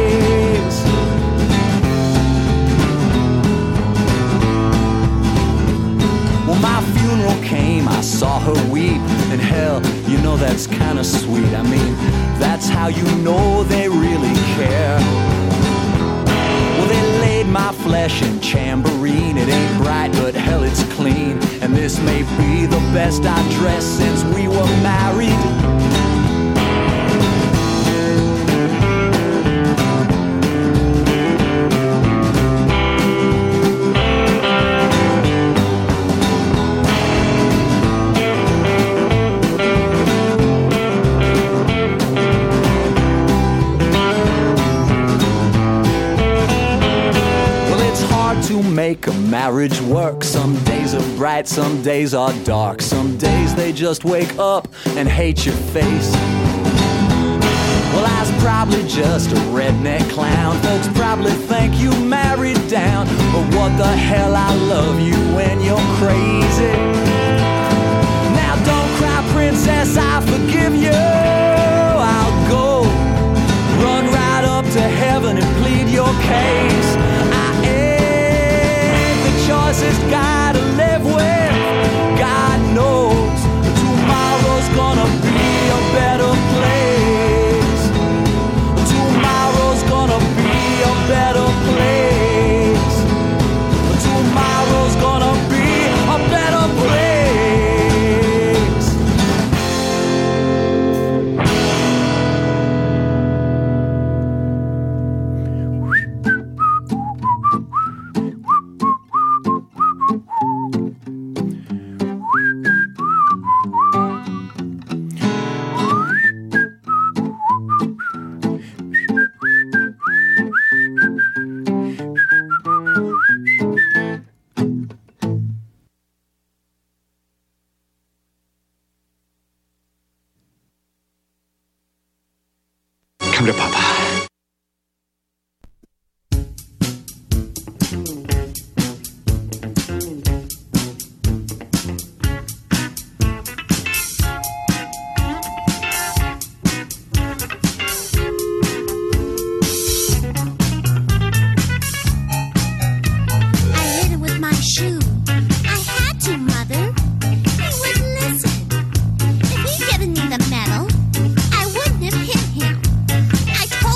My funeral came, I saw her weep, and hell, you know that's kinda sweet. I mean, that's how you know they really care. Well, they laid my flesh in Chamberine. It ain't bright, but hell, it's clean. And this may be the best I've dressed since we were married. Make a marriage work. Some days are bright, some days are dark. Some days they just wake up and hate your face. Well, I was probably just a redneck clown. Folks probably think you married down. But what the hell, I love you when you're crazy. Now don't cry, princess, I forgive you. I'll go run right up to heaven and plead your case. Choicest guy to live with, God knows tomorrow's gonna be a better place. Tomorrow's gonna be a better place. Tomorrow's gonna be a better place. Come to Papa. I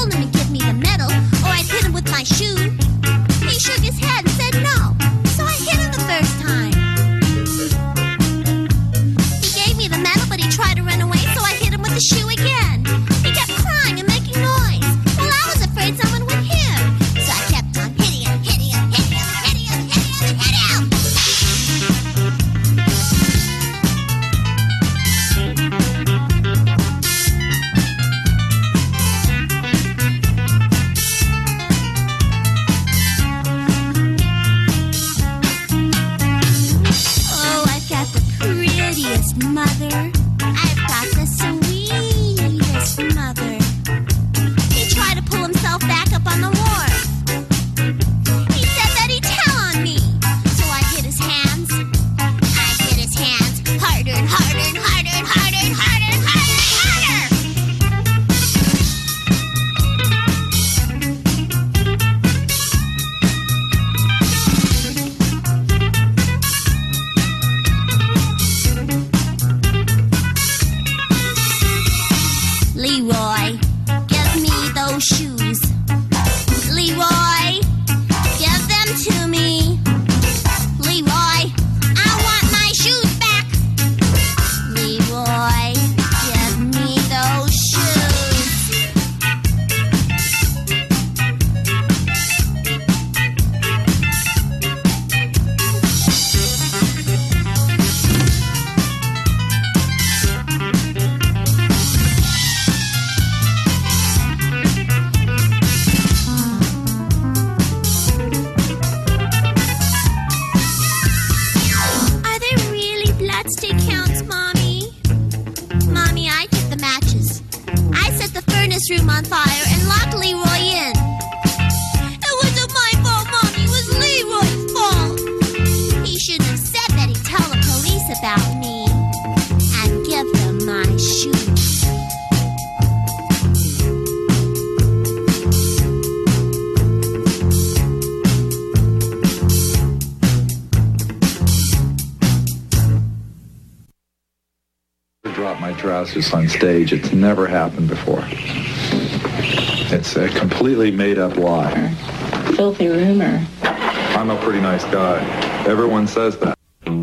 trousers on stage. It's never happened before. It's a completely made-up lie. Filthy rumor. I'm a pretty nice guy. Everyone says that.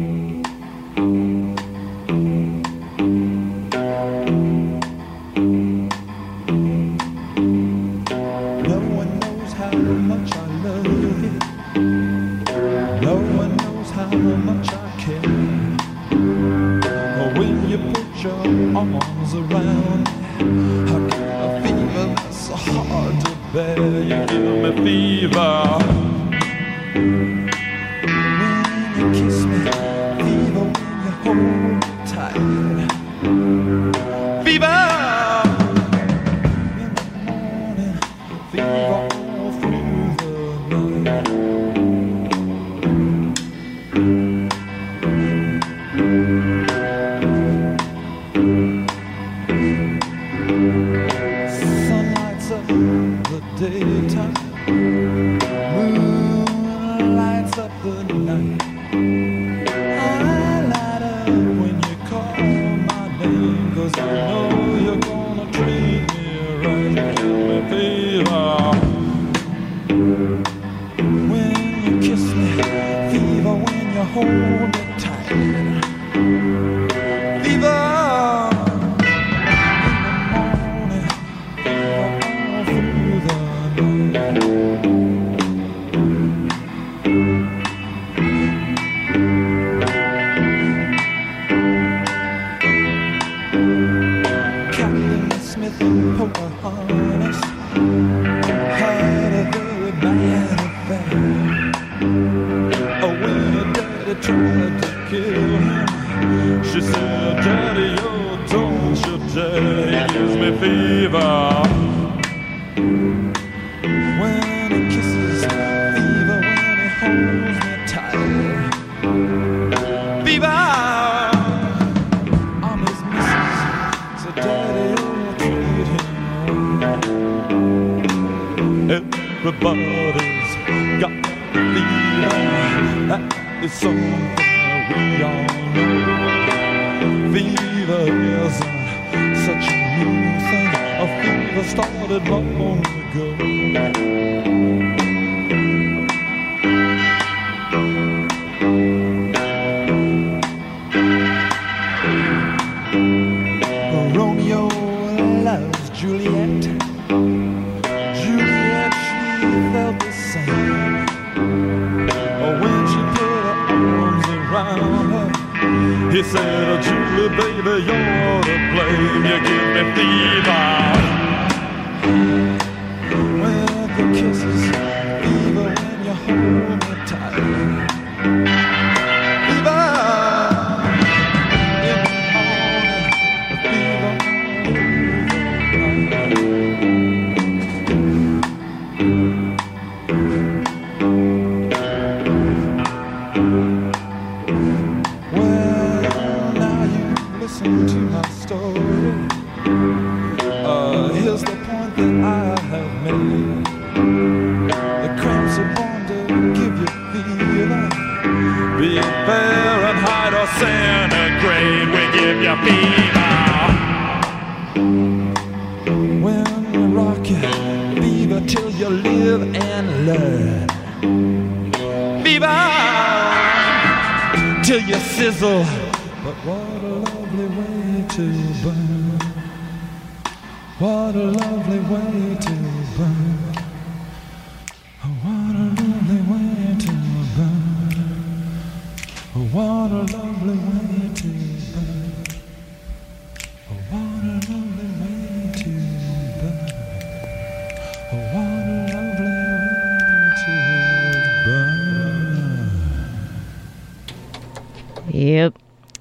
Yep.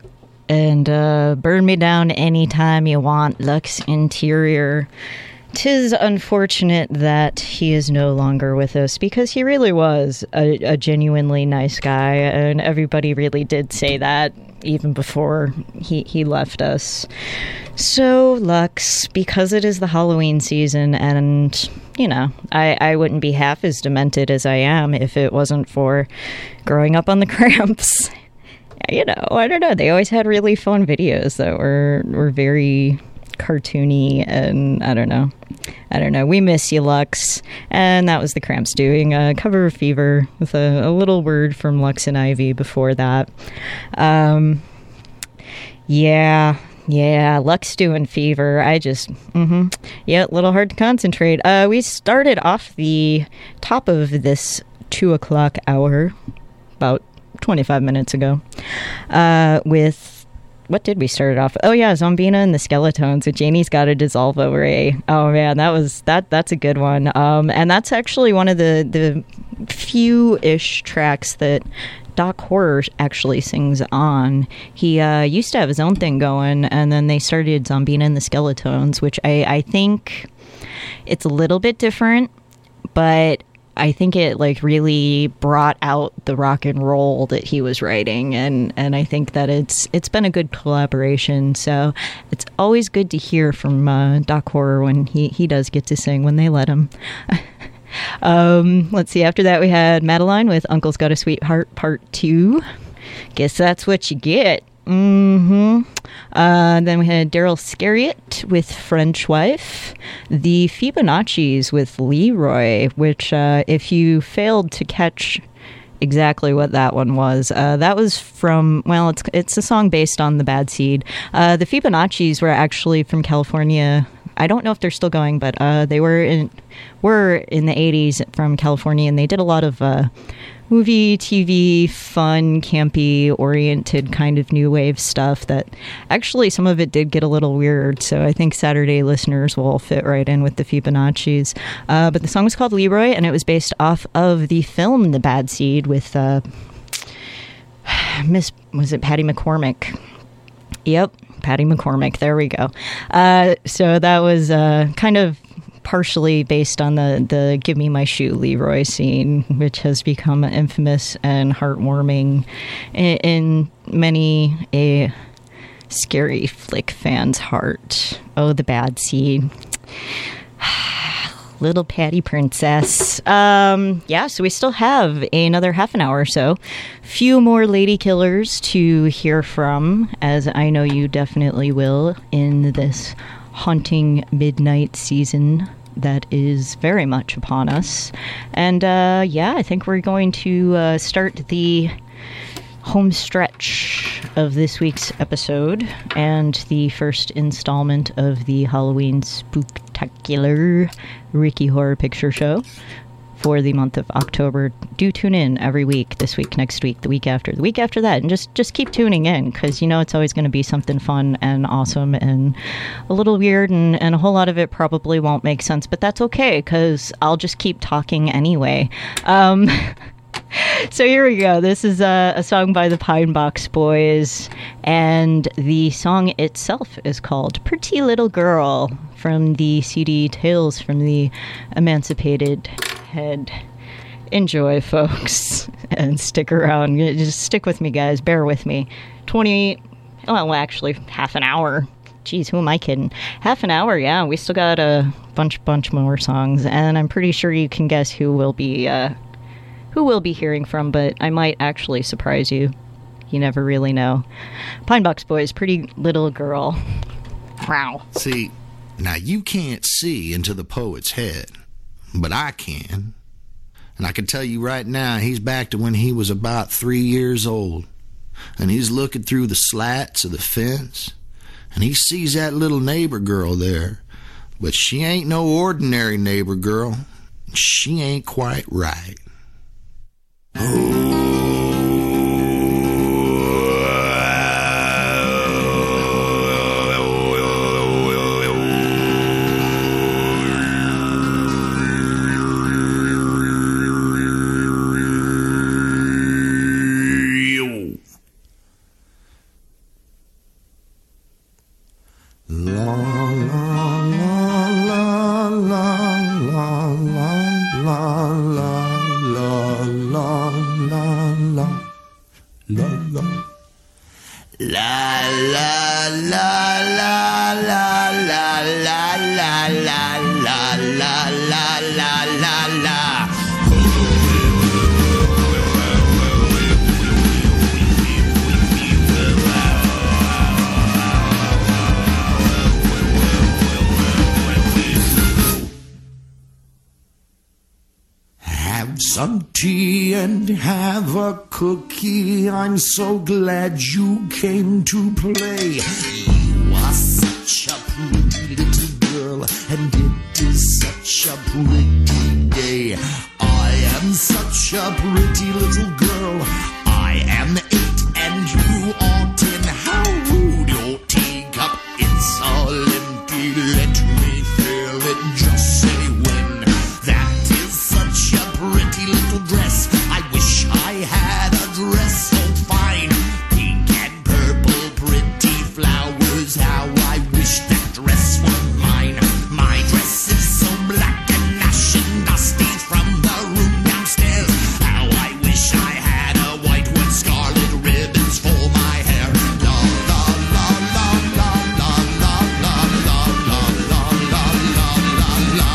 And burn me down anytime you want, Lux Interior. 'Tis unfortunate that he is no longer with us, because he really was a genuinely nice guy, and everybody really did say that even before he left us. So, Lux, because it is the Halloween season, and, you know, I wouldn't be half as demented as I am if it wasn't for growing up on the Cramps. you know, I don't know. They always had really fun videos that were very cartoony, and I don't know. We miss you, Lux. And that was the Cramps doing a cover of Fever with a little word from Lux and Ivy before that. Yeah, Lux doing Fever. I just, yeah, a little hard to concentrate. We started off the top of this 2 o'clock hour about 25 minutes ago with, what did we start it off? Oh yeah, Zombina and the Skeletones with Janie's Gotta Dissolve Over A. Oh man, that's a good one. And that's actually one of the few-ish tracks that Doc Horror actually sings on. He used to have his own thing going, and then they started Zombina and the Skeletones, which I think it's a little bit different, but I think it like really brought out the rock and roll that he was writing, and I think that it's been a good collaboration. So it's always good to hear from Doc Horror when he does get to sing when they let him. Let's see. After that, we had Madeline with Uncle's Got a Sweetheart Part 2. Guess that's what you get. Then we had Daryl Scariot with French Wife, the Fibonacci's with Leroy, which if you failed to catch exactly what that one was, that was from, well, it's a song based on the Bad Seed. The Fibonacci's were actually from California. I don't know if they're still going, but they were in the 80s from California, and they did a lot of movie, TV, fun, campy, oriented kind of new wave stuff that actually some of it did get a little weird. So I think Saturday listeners will fit right in with the Fibonacci's. But the song was called Leroy, and it was based off of the film The Bad Seed with was it Patty McCormick? Yep, Patty McCormick. There we go. So that was kind of partially based on the Give Me My Shoe Leroy scene, which has become infamous and heartwarming in many a scary flick fan's heart. Oh, the Bad Seed. Little Patty Princess. Yeah, so we still have another half an hour or so. Few more lady killers to hear from, as I know you definitely will in this haunting midnight season that is very much upon us. And yeah, I think we're going to start the home stretch of this week's episode and the first installment of the Halloween Spooktacular Ricky Horror Picture Show for the month of October. Do tune in every week, this week, next week, the week after that, and just keep tuning in, because you know it's always going to be something fun and awesome and a little weird, and a whole lot of it probably won't make sense, but that's okay, because I'll just keep talking anyway. So here we go. This is a song by the Pine Box Boys, and the song itself is called Pretty Little Girl from the CD Tales from the Emancipated Head. Enjoy, folks, and stick around. Just stick with me, guys. Bear with me. Actually, half an hour. Jeez, who am I kidding? Half an hour, yeah. We still got a bunch more songs, and I'm pretty sure you can guess who we'll be hearing from, but I might actually surprise you. You never really know. Pine Box Boys, Pretty Little Girl. Wow. See, now you can't see into the poet's head, but I can. And I can tell you right now, he's back to when he was about 3 years old. And he's looking through the slats of the fence, and he sees that little neighbor girl there. But she ain't no ordinary neighbor girl. She ain't quite right. La some tea and have a cookie. I'm so glad you came to play. You are such a pretty little girl, and it is such a pretty day. I am such a pretty little girl. I am 8 and you are 10. How rude, your teacup, it's all empty. Let me fill it, just say when. That is such a pretty little dress. I wish I had a dress so fine. Pink and purple, pretty flowers. How I wish that dress were mine. My dress is so black and ash and dusty from the room downstairs. How I wish I had a white with scarlet ribbons for my hair. La la la la la la la la la la la la la la la.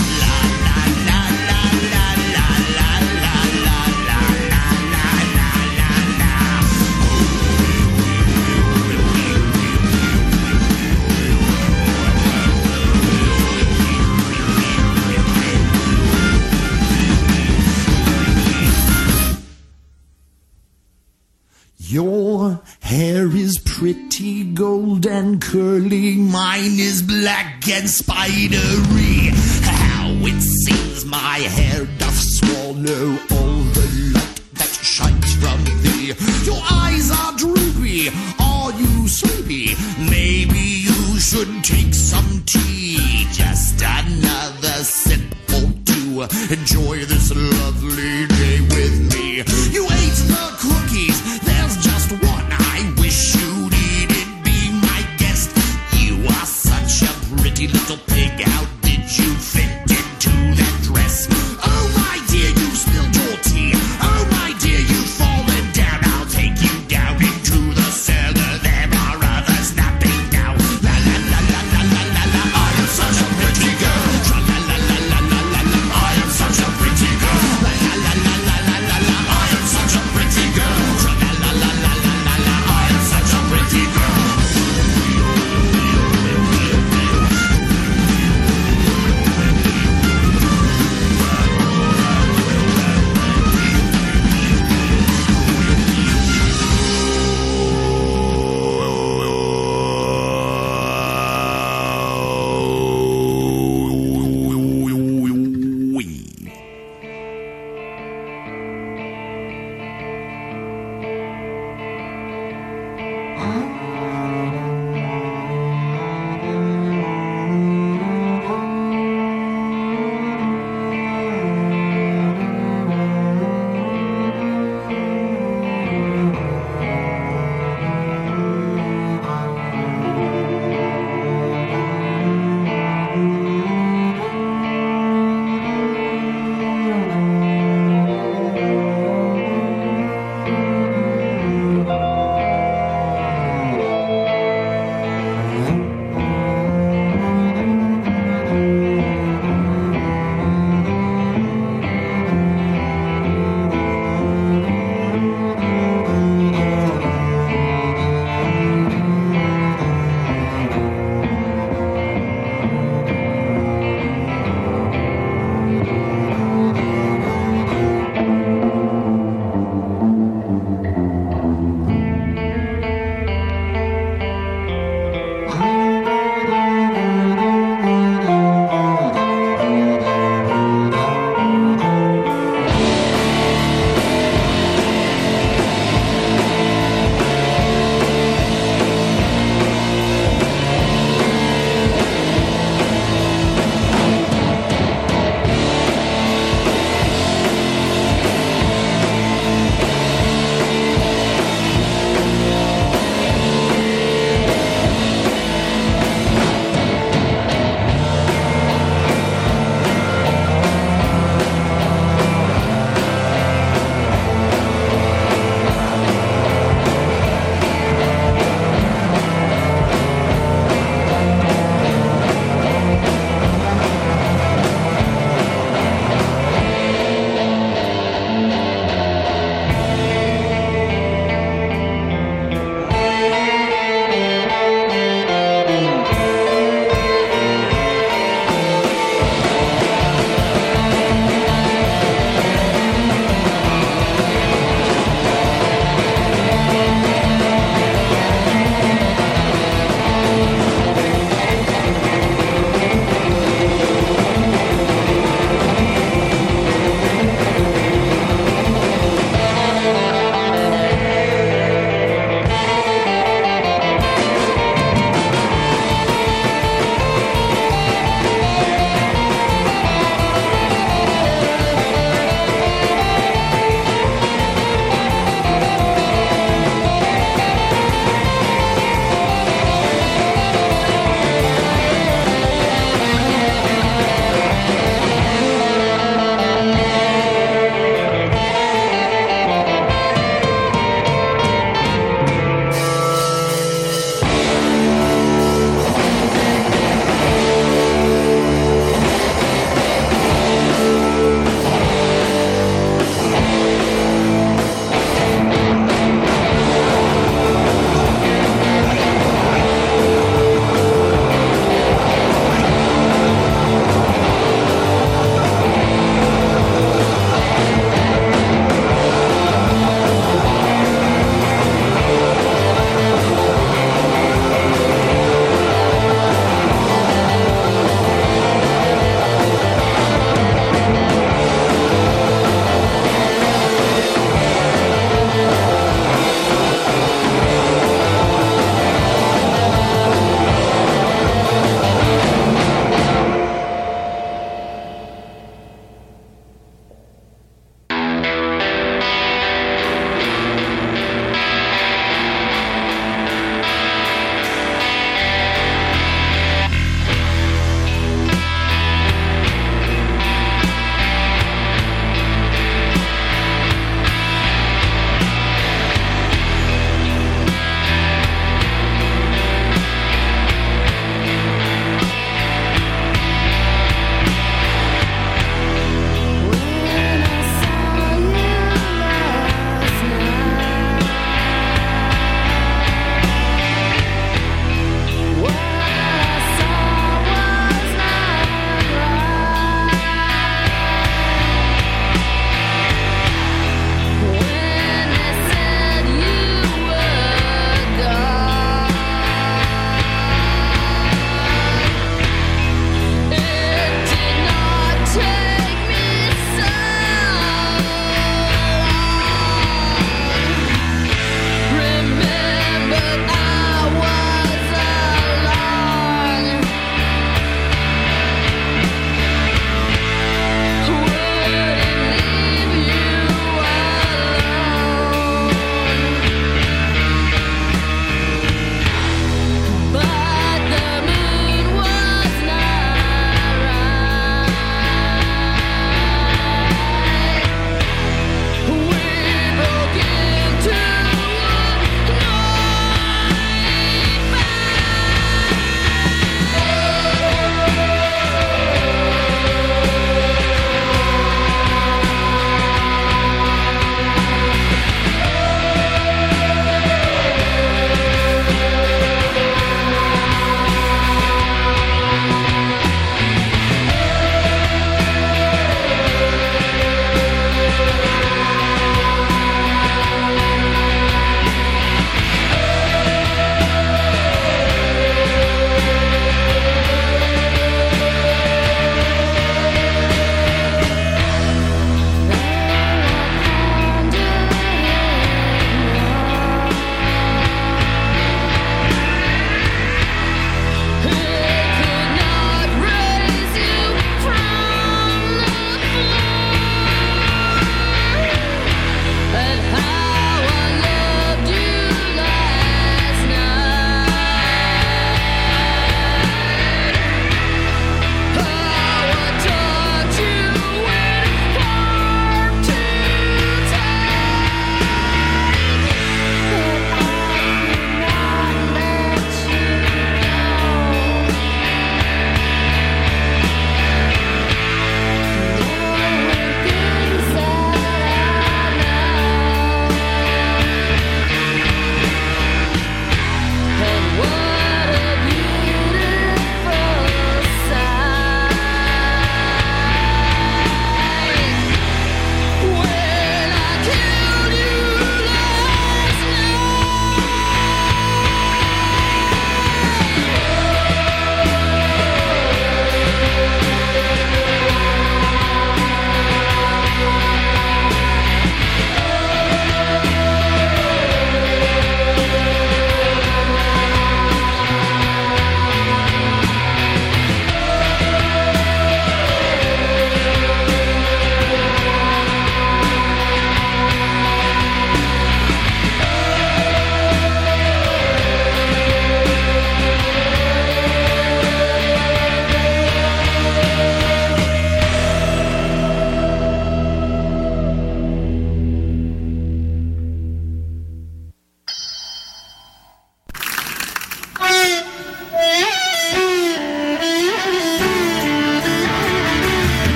Your hair is pretty gold and curly. Mine is black and spidery. How it seems my hair doth swallow all the light that shines from thee. Your eyes are droopy. Are you sleepy? Maybe you should take some tea. Just another sip or two. Enjoy this lovely day with me. You ate the cookies. There's just one. I wish you needn't be my guest. You are such a pretty little pig. How did you fit into that dress? Oh my dear, you spilled your tea. Oh my dear, you've fallen down. I'll take you down into the cellar. There are others napping now. La la la la la la la la. I am such a pretty girl. Tra la la la la la la la. I am such a pretty girl. La la la la la la la la. I am such a pretty girl. Tra la la la la la la la. I am such a pretty girl.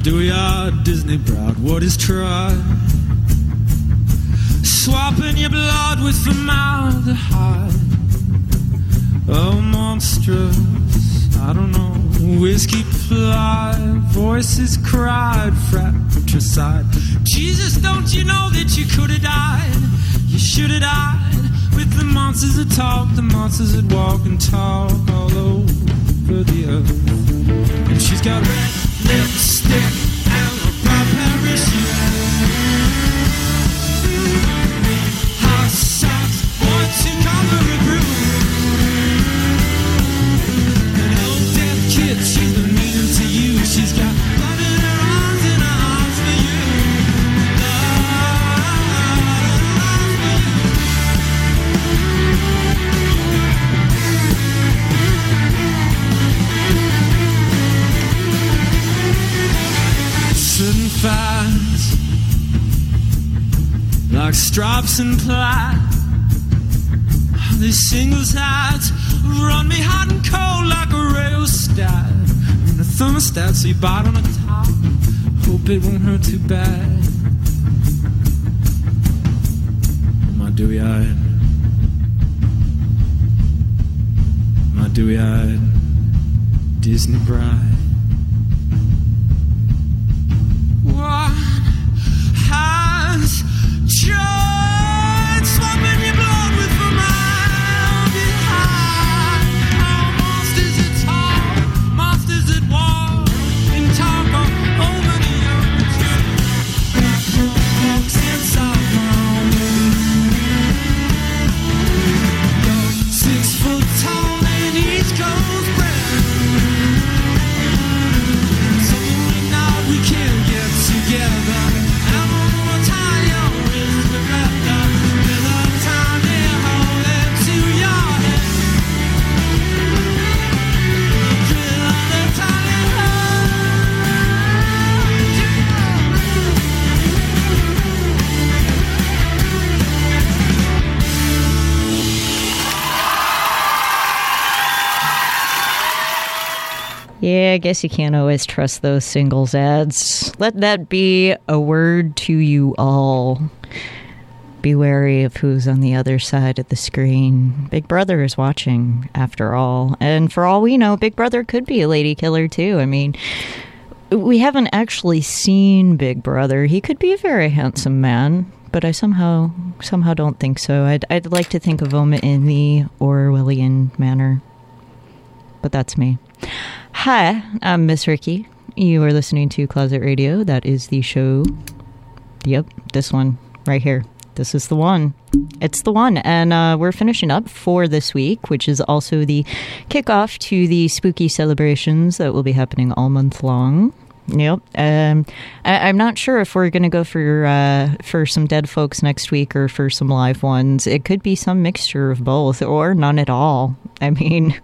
dewy-eyed Disney bride, what is tried? Swapping your blood with the mouth to hide. Oh, monstrous, I don't know. Whiskey plied, voices cried, fratricide. Jesus, don't you know that you could have died? You should have died with the monsters that talk, the monsters that walk and talk all over the earth. And she's got red lipstick and a brown parachute. Hot socks, boy, to cover a groove. An old deaf kid, she's been meaning to you. She's got blood in her arms and her arms for you. Certain facts, like stripes and plaid, these singles hats run me hot and cold like a rheostat. And a thermostat, so you bite on the top, hope it won't hurt too bad. My dewy-eyed, my dewy-eyed Disney bride. What has joy swapping your blood with the mind behind? Oh, monsters that talk, monsters that walk and talk over the ocean. Walks inside my own. You're 6 foot tall and East Coast bred. We can't get together. I'm gonna tie your wrist together. With a tiny hole into your head. Drill on the tiny Yeah, I guess you can't always trust those singles ads. Let that be a word to you all. Be wary of who's on the other side of the screen. Big Brother is watching, after all. And for all we know, Big Brother could be a lady killer, too. I mean, we haven't actually seen Big Brother. He could be a very handsome man, but I somehow don't think so. I'd like to think of him in the Orwellian manner. But that's me. Hi, I'm Miss Ricky. You are listening to Closet Radio. That is the show. Yep, this one right here. This is the one. It's the one. And we're finishing up for this week, which is also the kickoff to the spooky celebrations that will be happening all month long. Yep. I'm not sure if we're going to go for some dead folks next week or for some live ones. It could be some mixture of both or none at all. I mean...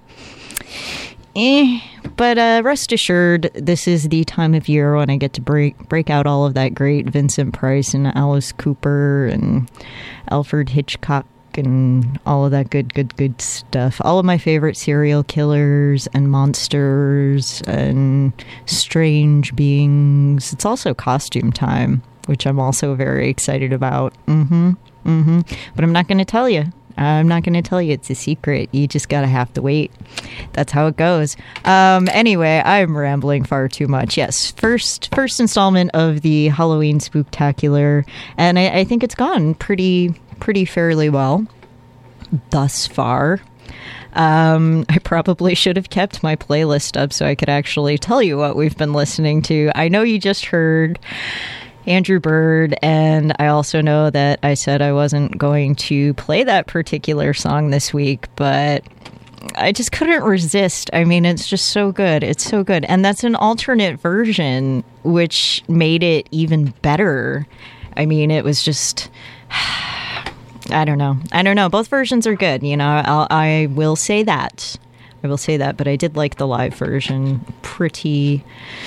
But rest assured, this is the time of year when I get to break out all of that great Vincent Price and Alice Cooper and Alfred Hitchcock and all of that good stuff. All of my favorite serial killers and monsters and strange beings. It's also costume time, which I'm also very excited about. But I'm not going to tell you. I'm not going to tell you. It's a secret. You just gotta have to wait. That's how it goes. Anyway, I'm rambling far too much. Yes, first installment of the Halloween Spooktacular, and I think it's gone pretty fairly well thus far. I probably should have kept my playlist up so I could actually tell you what we've been listening to. I know you just heard Andrew Bird, and I also know that I said I wasn't going to play that particular song this week, but I just couldn't resist. I mean, it's just so good. It's so good. And that's an alternate version, which made it even better. I mean, it was just... I don't know. Both versions are good. You know, I will say that. But I did like the live version. Pretty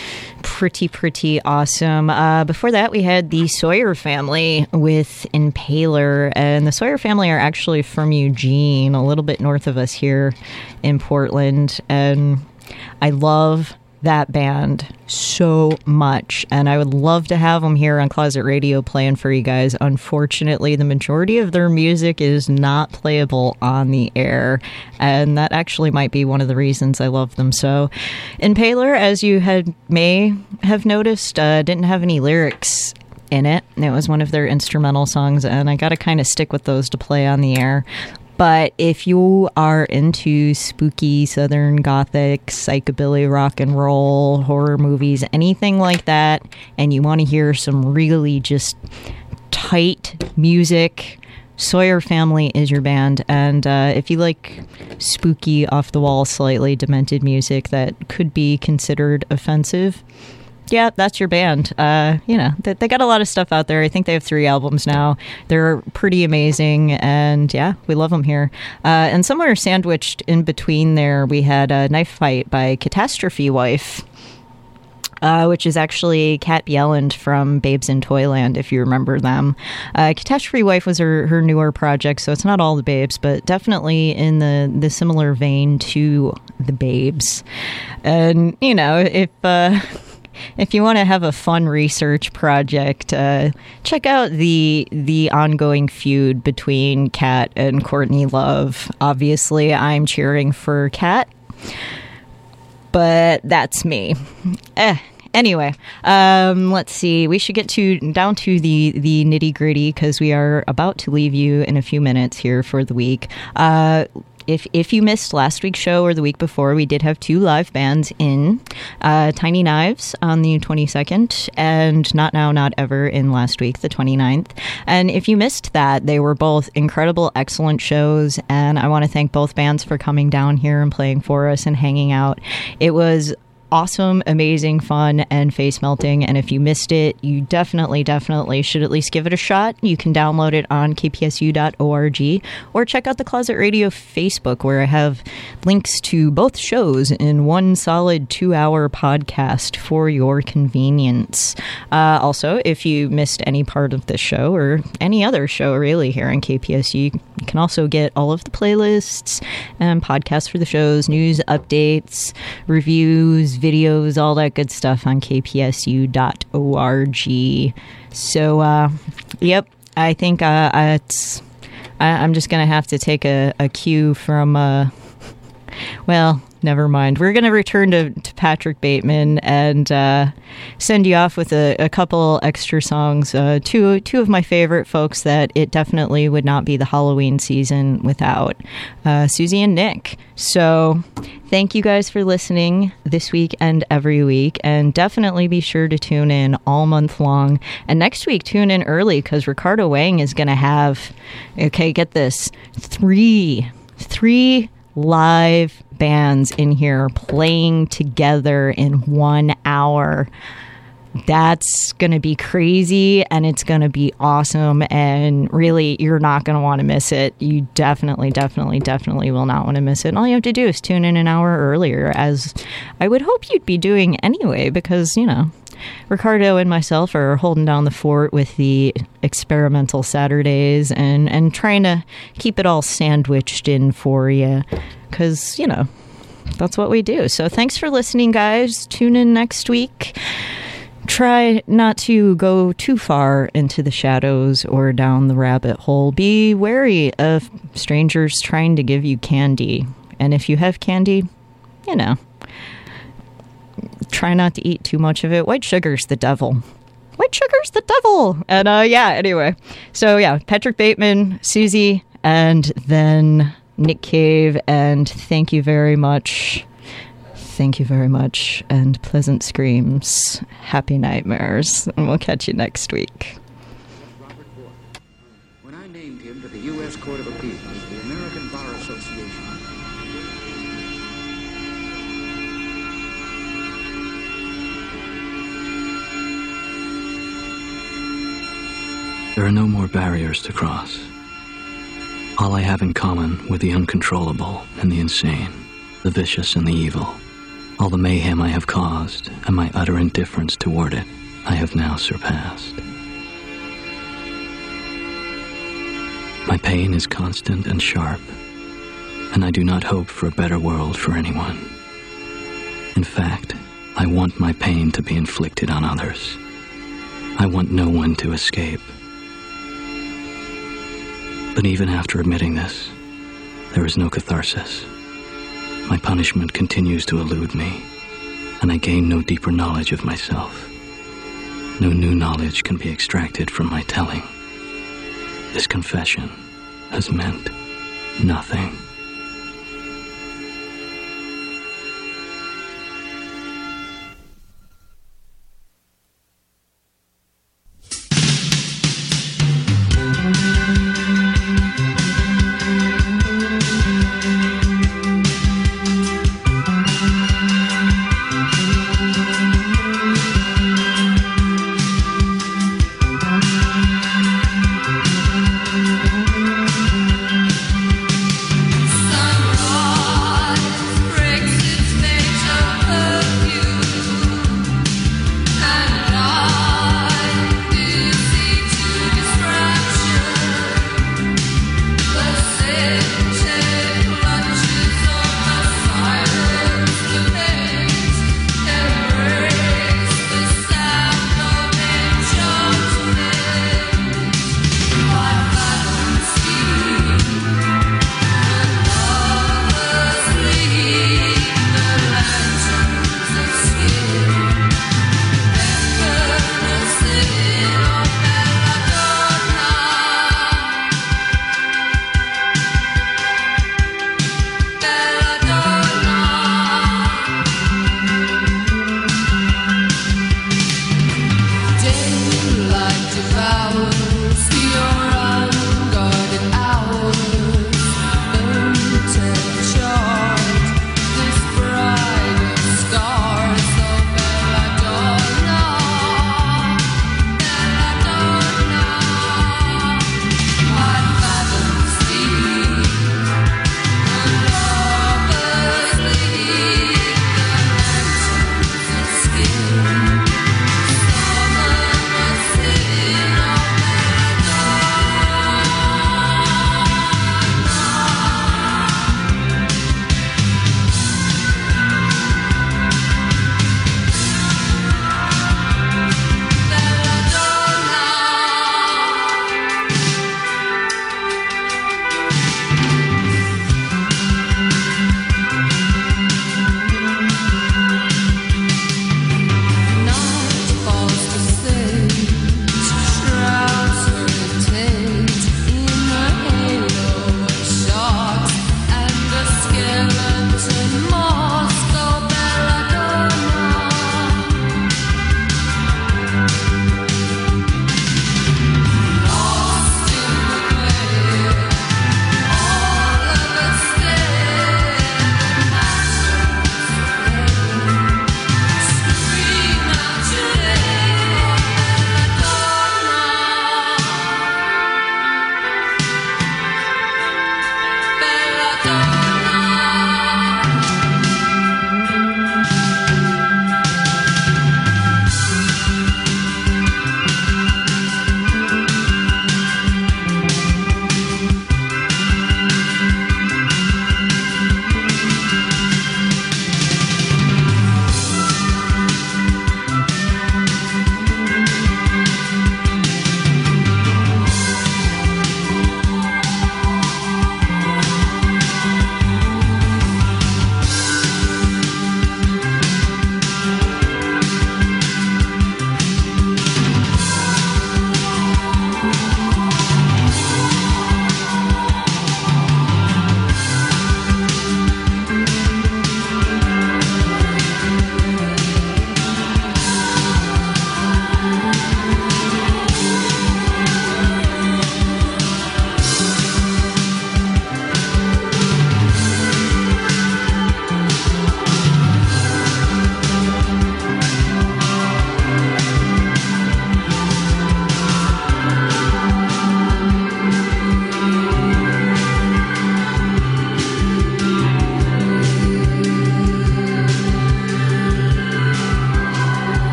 awesome. Before that, we had the Sawyer family with Impaler, and the Sawyer family are actually from Eugene, a little bit north of us here in Portland, and I love that band so much, and I would love to have them here on Closet Radio playing for you guys. Unfortunately, the majority of their music is not playable on the air, and that actually might be one of the reasons I love them so. Impaler, as you may have noticed, didn't have any lyrics in it. It was one of their instrumental songs, and I gotta kind of stick with those to play on the air. But if you are into spooky Southern Gothic, psychobilly, rock and roll, horror movies, anything like that, and you want to hear some really just tight music, Sawyer Family is your band. And if you like spooky, off-the-wall, slightly demented music that could be considered offensive, yeah, that's your band. They got a lot of stuff out there. I think they have 3 albums now. They're pretty amazing, and yeah, we love them here. And somewhere sandwiched in between there, we had a Knife Fight by Catastrophe Wife, which is actually Kat Bjelland from Babes in Toyland, if you remember them. Catastrophe Wife was her newer project, so it's not all the Babes, but definitely in the similar vein to the Babes. And, if you want to have a fun research project, check out the ongoing feud between Kat and Courtney Love. Obviously, I'm cheering for Kat, but that's me. Anyway, let's see. We should get down to the nitty gritty, because we are about to leave you in a few minutes here for the week. If you missed last week's show or the week before, we did have 2 live bands in Tiny Knives on the 22nd and Not Now, Not Ever in last week, the 29th. And if you missed that, they were both incredible, excellent shows, and I want to thank both bands for coming down here and playing for us and hanging out. It was awesome, amazing, fun, and face melting. And if you missed it, you definitely should at least give it a shot. You can download it on kpsu.org or check out the Closet Radio Facebook, where I have links to both shows in one solid 2-hour podcast for your convenience. Also, if you missed any part of this show or any other show really here on KPSU, you can also get all of the playlists and podcasts for the shows, news, updates, reviews, videos, all that good stuff on kpsu.org. So, yep, I think I'm just going to have to take a cue from, well, never mind. We're going to return to Patrick Bateman and send you off with a couple extra songs. Two of my favorite folks that it definitely would not be the Halloween season without, Susie and Nick. So thank you guys for listening this week and every week, and definitely be sure to tune in all month long. And next week, tune in early, because Ricardo Wang is going to have, okay, get this, three live bands in here playing together in 1 hour. That's going to be crazy, and it's going to be awesome, and really, you're not going to want to miss it. You definitely will not want to miss it. And all you have to do is tune in an hour earlier, as I would hope you'd be doing anyway, because, Ricardo and myself are holding down the fort with the experimental Saturdays and trying to keep it all sandwiched in for you, because, that's what we do. So thanks for listening, guys. Tune in next week. Try not to go too far into the shadows or down the rabbit hole. Be wary of strangers trying to give you candy. And if you have candy, try not to eat too much of it. White sugar's the devil. White sugar's the devil! And, anyway. So, Patrick Bateman, Susie, and then Nick Cave, and thank you very much. Thank you very much, and pleasant screams. Happy nightmares, and we'll catch you next week. When I named him to the U.S. Court of Appeals, the American Bar Association. There are no more barriers to cross. All I have in common with the uncontrollable and the insane, the vicious and the evil, all the mayhem I have caused and my utter indifference toward it, I have now surpassed. My pain is constant and sharp, and I do not hope for a better world for anyone. In fact, I want my pain to be inflicted on others. I want no one to escape. But even after admitting this, there is no catharsis. My punishment continues to elude me, and I gain no deeper knowledge of myself. No new knowledge can be extracted from my telling. This confession has meant nothing.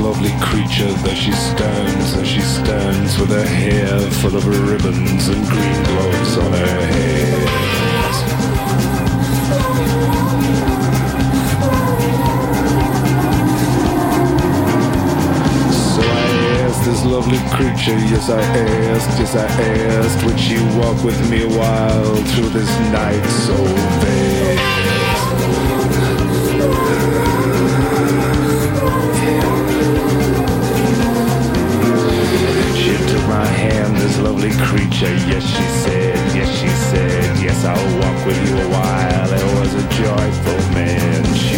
lovely creature, there she stands with her hair full of ribbons and green gloves on her head. So I asked this lovely creature, yes I asked, would she walk with me a while through this night so vast? She took my hand, this lovely creature, yes she said, yes I'll walk with you a while. It was a joyful man she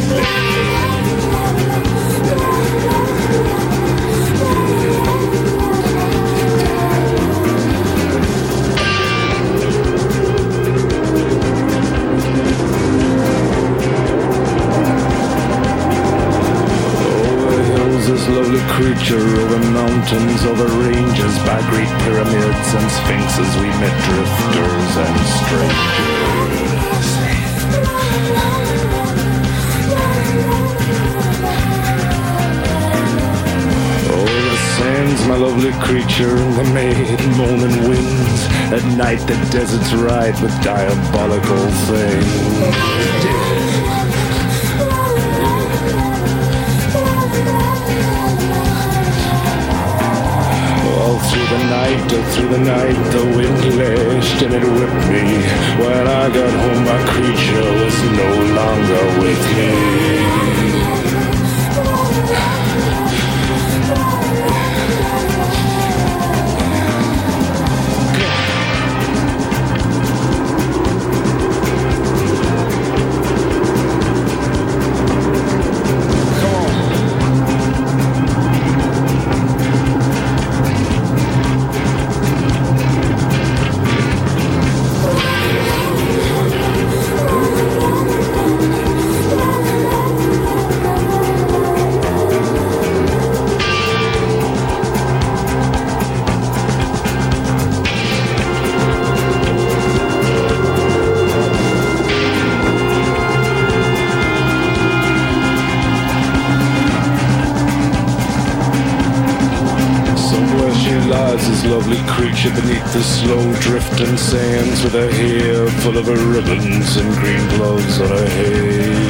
this lovely creature over mountains, over ranges, by great pyramids and sphinxes we met drifters and strangers. Oh, the sands, my lovely creature, the maid moaning winds. At night the deserts ride with diabolical things. Through the night, the wind lashed and it whipped me. When I got home, my creature was no longer with me. Lovely creature beneath the slow drifting sands, with her hair full of her ribbons and green gloves on her head.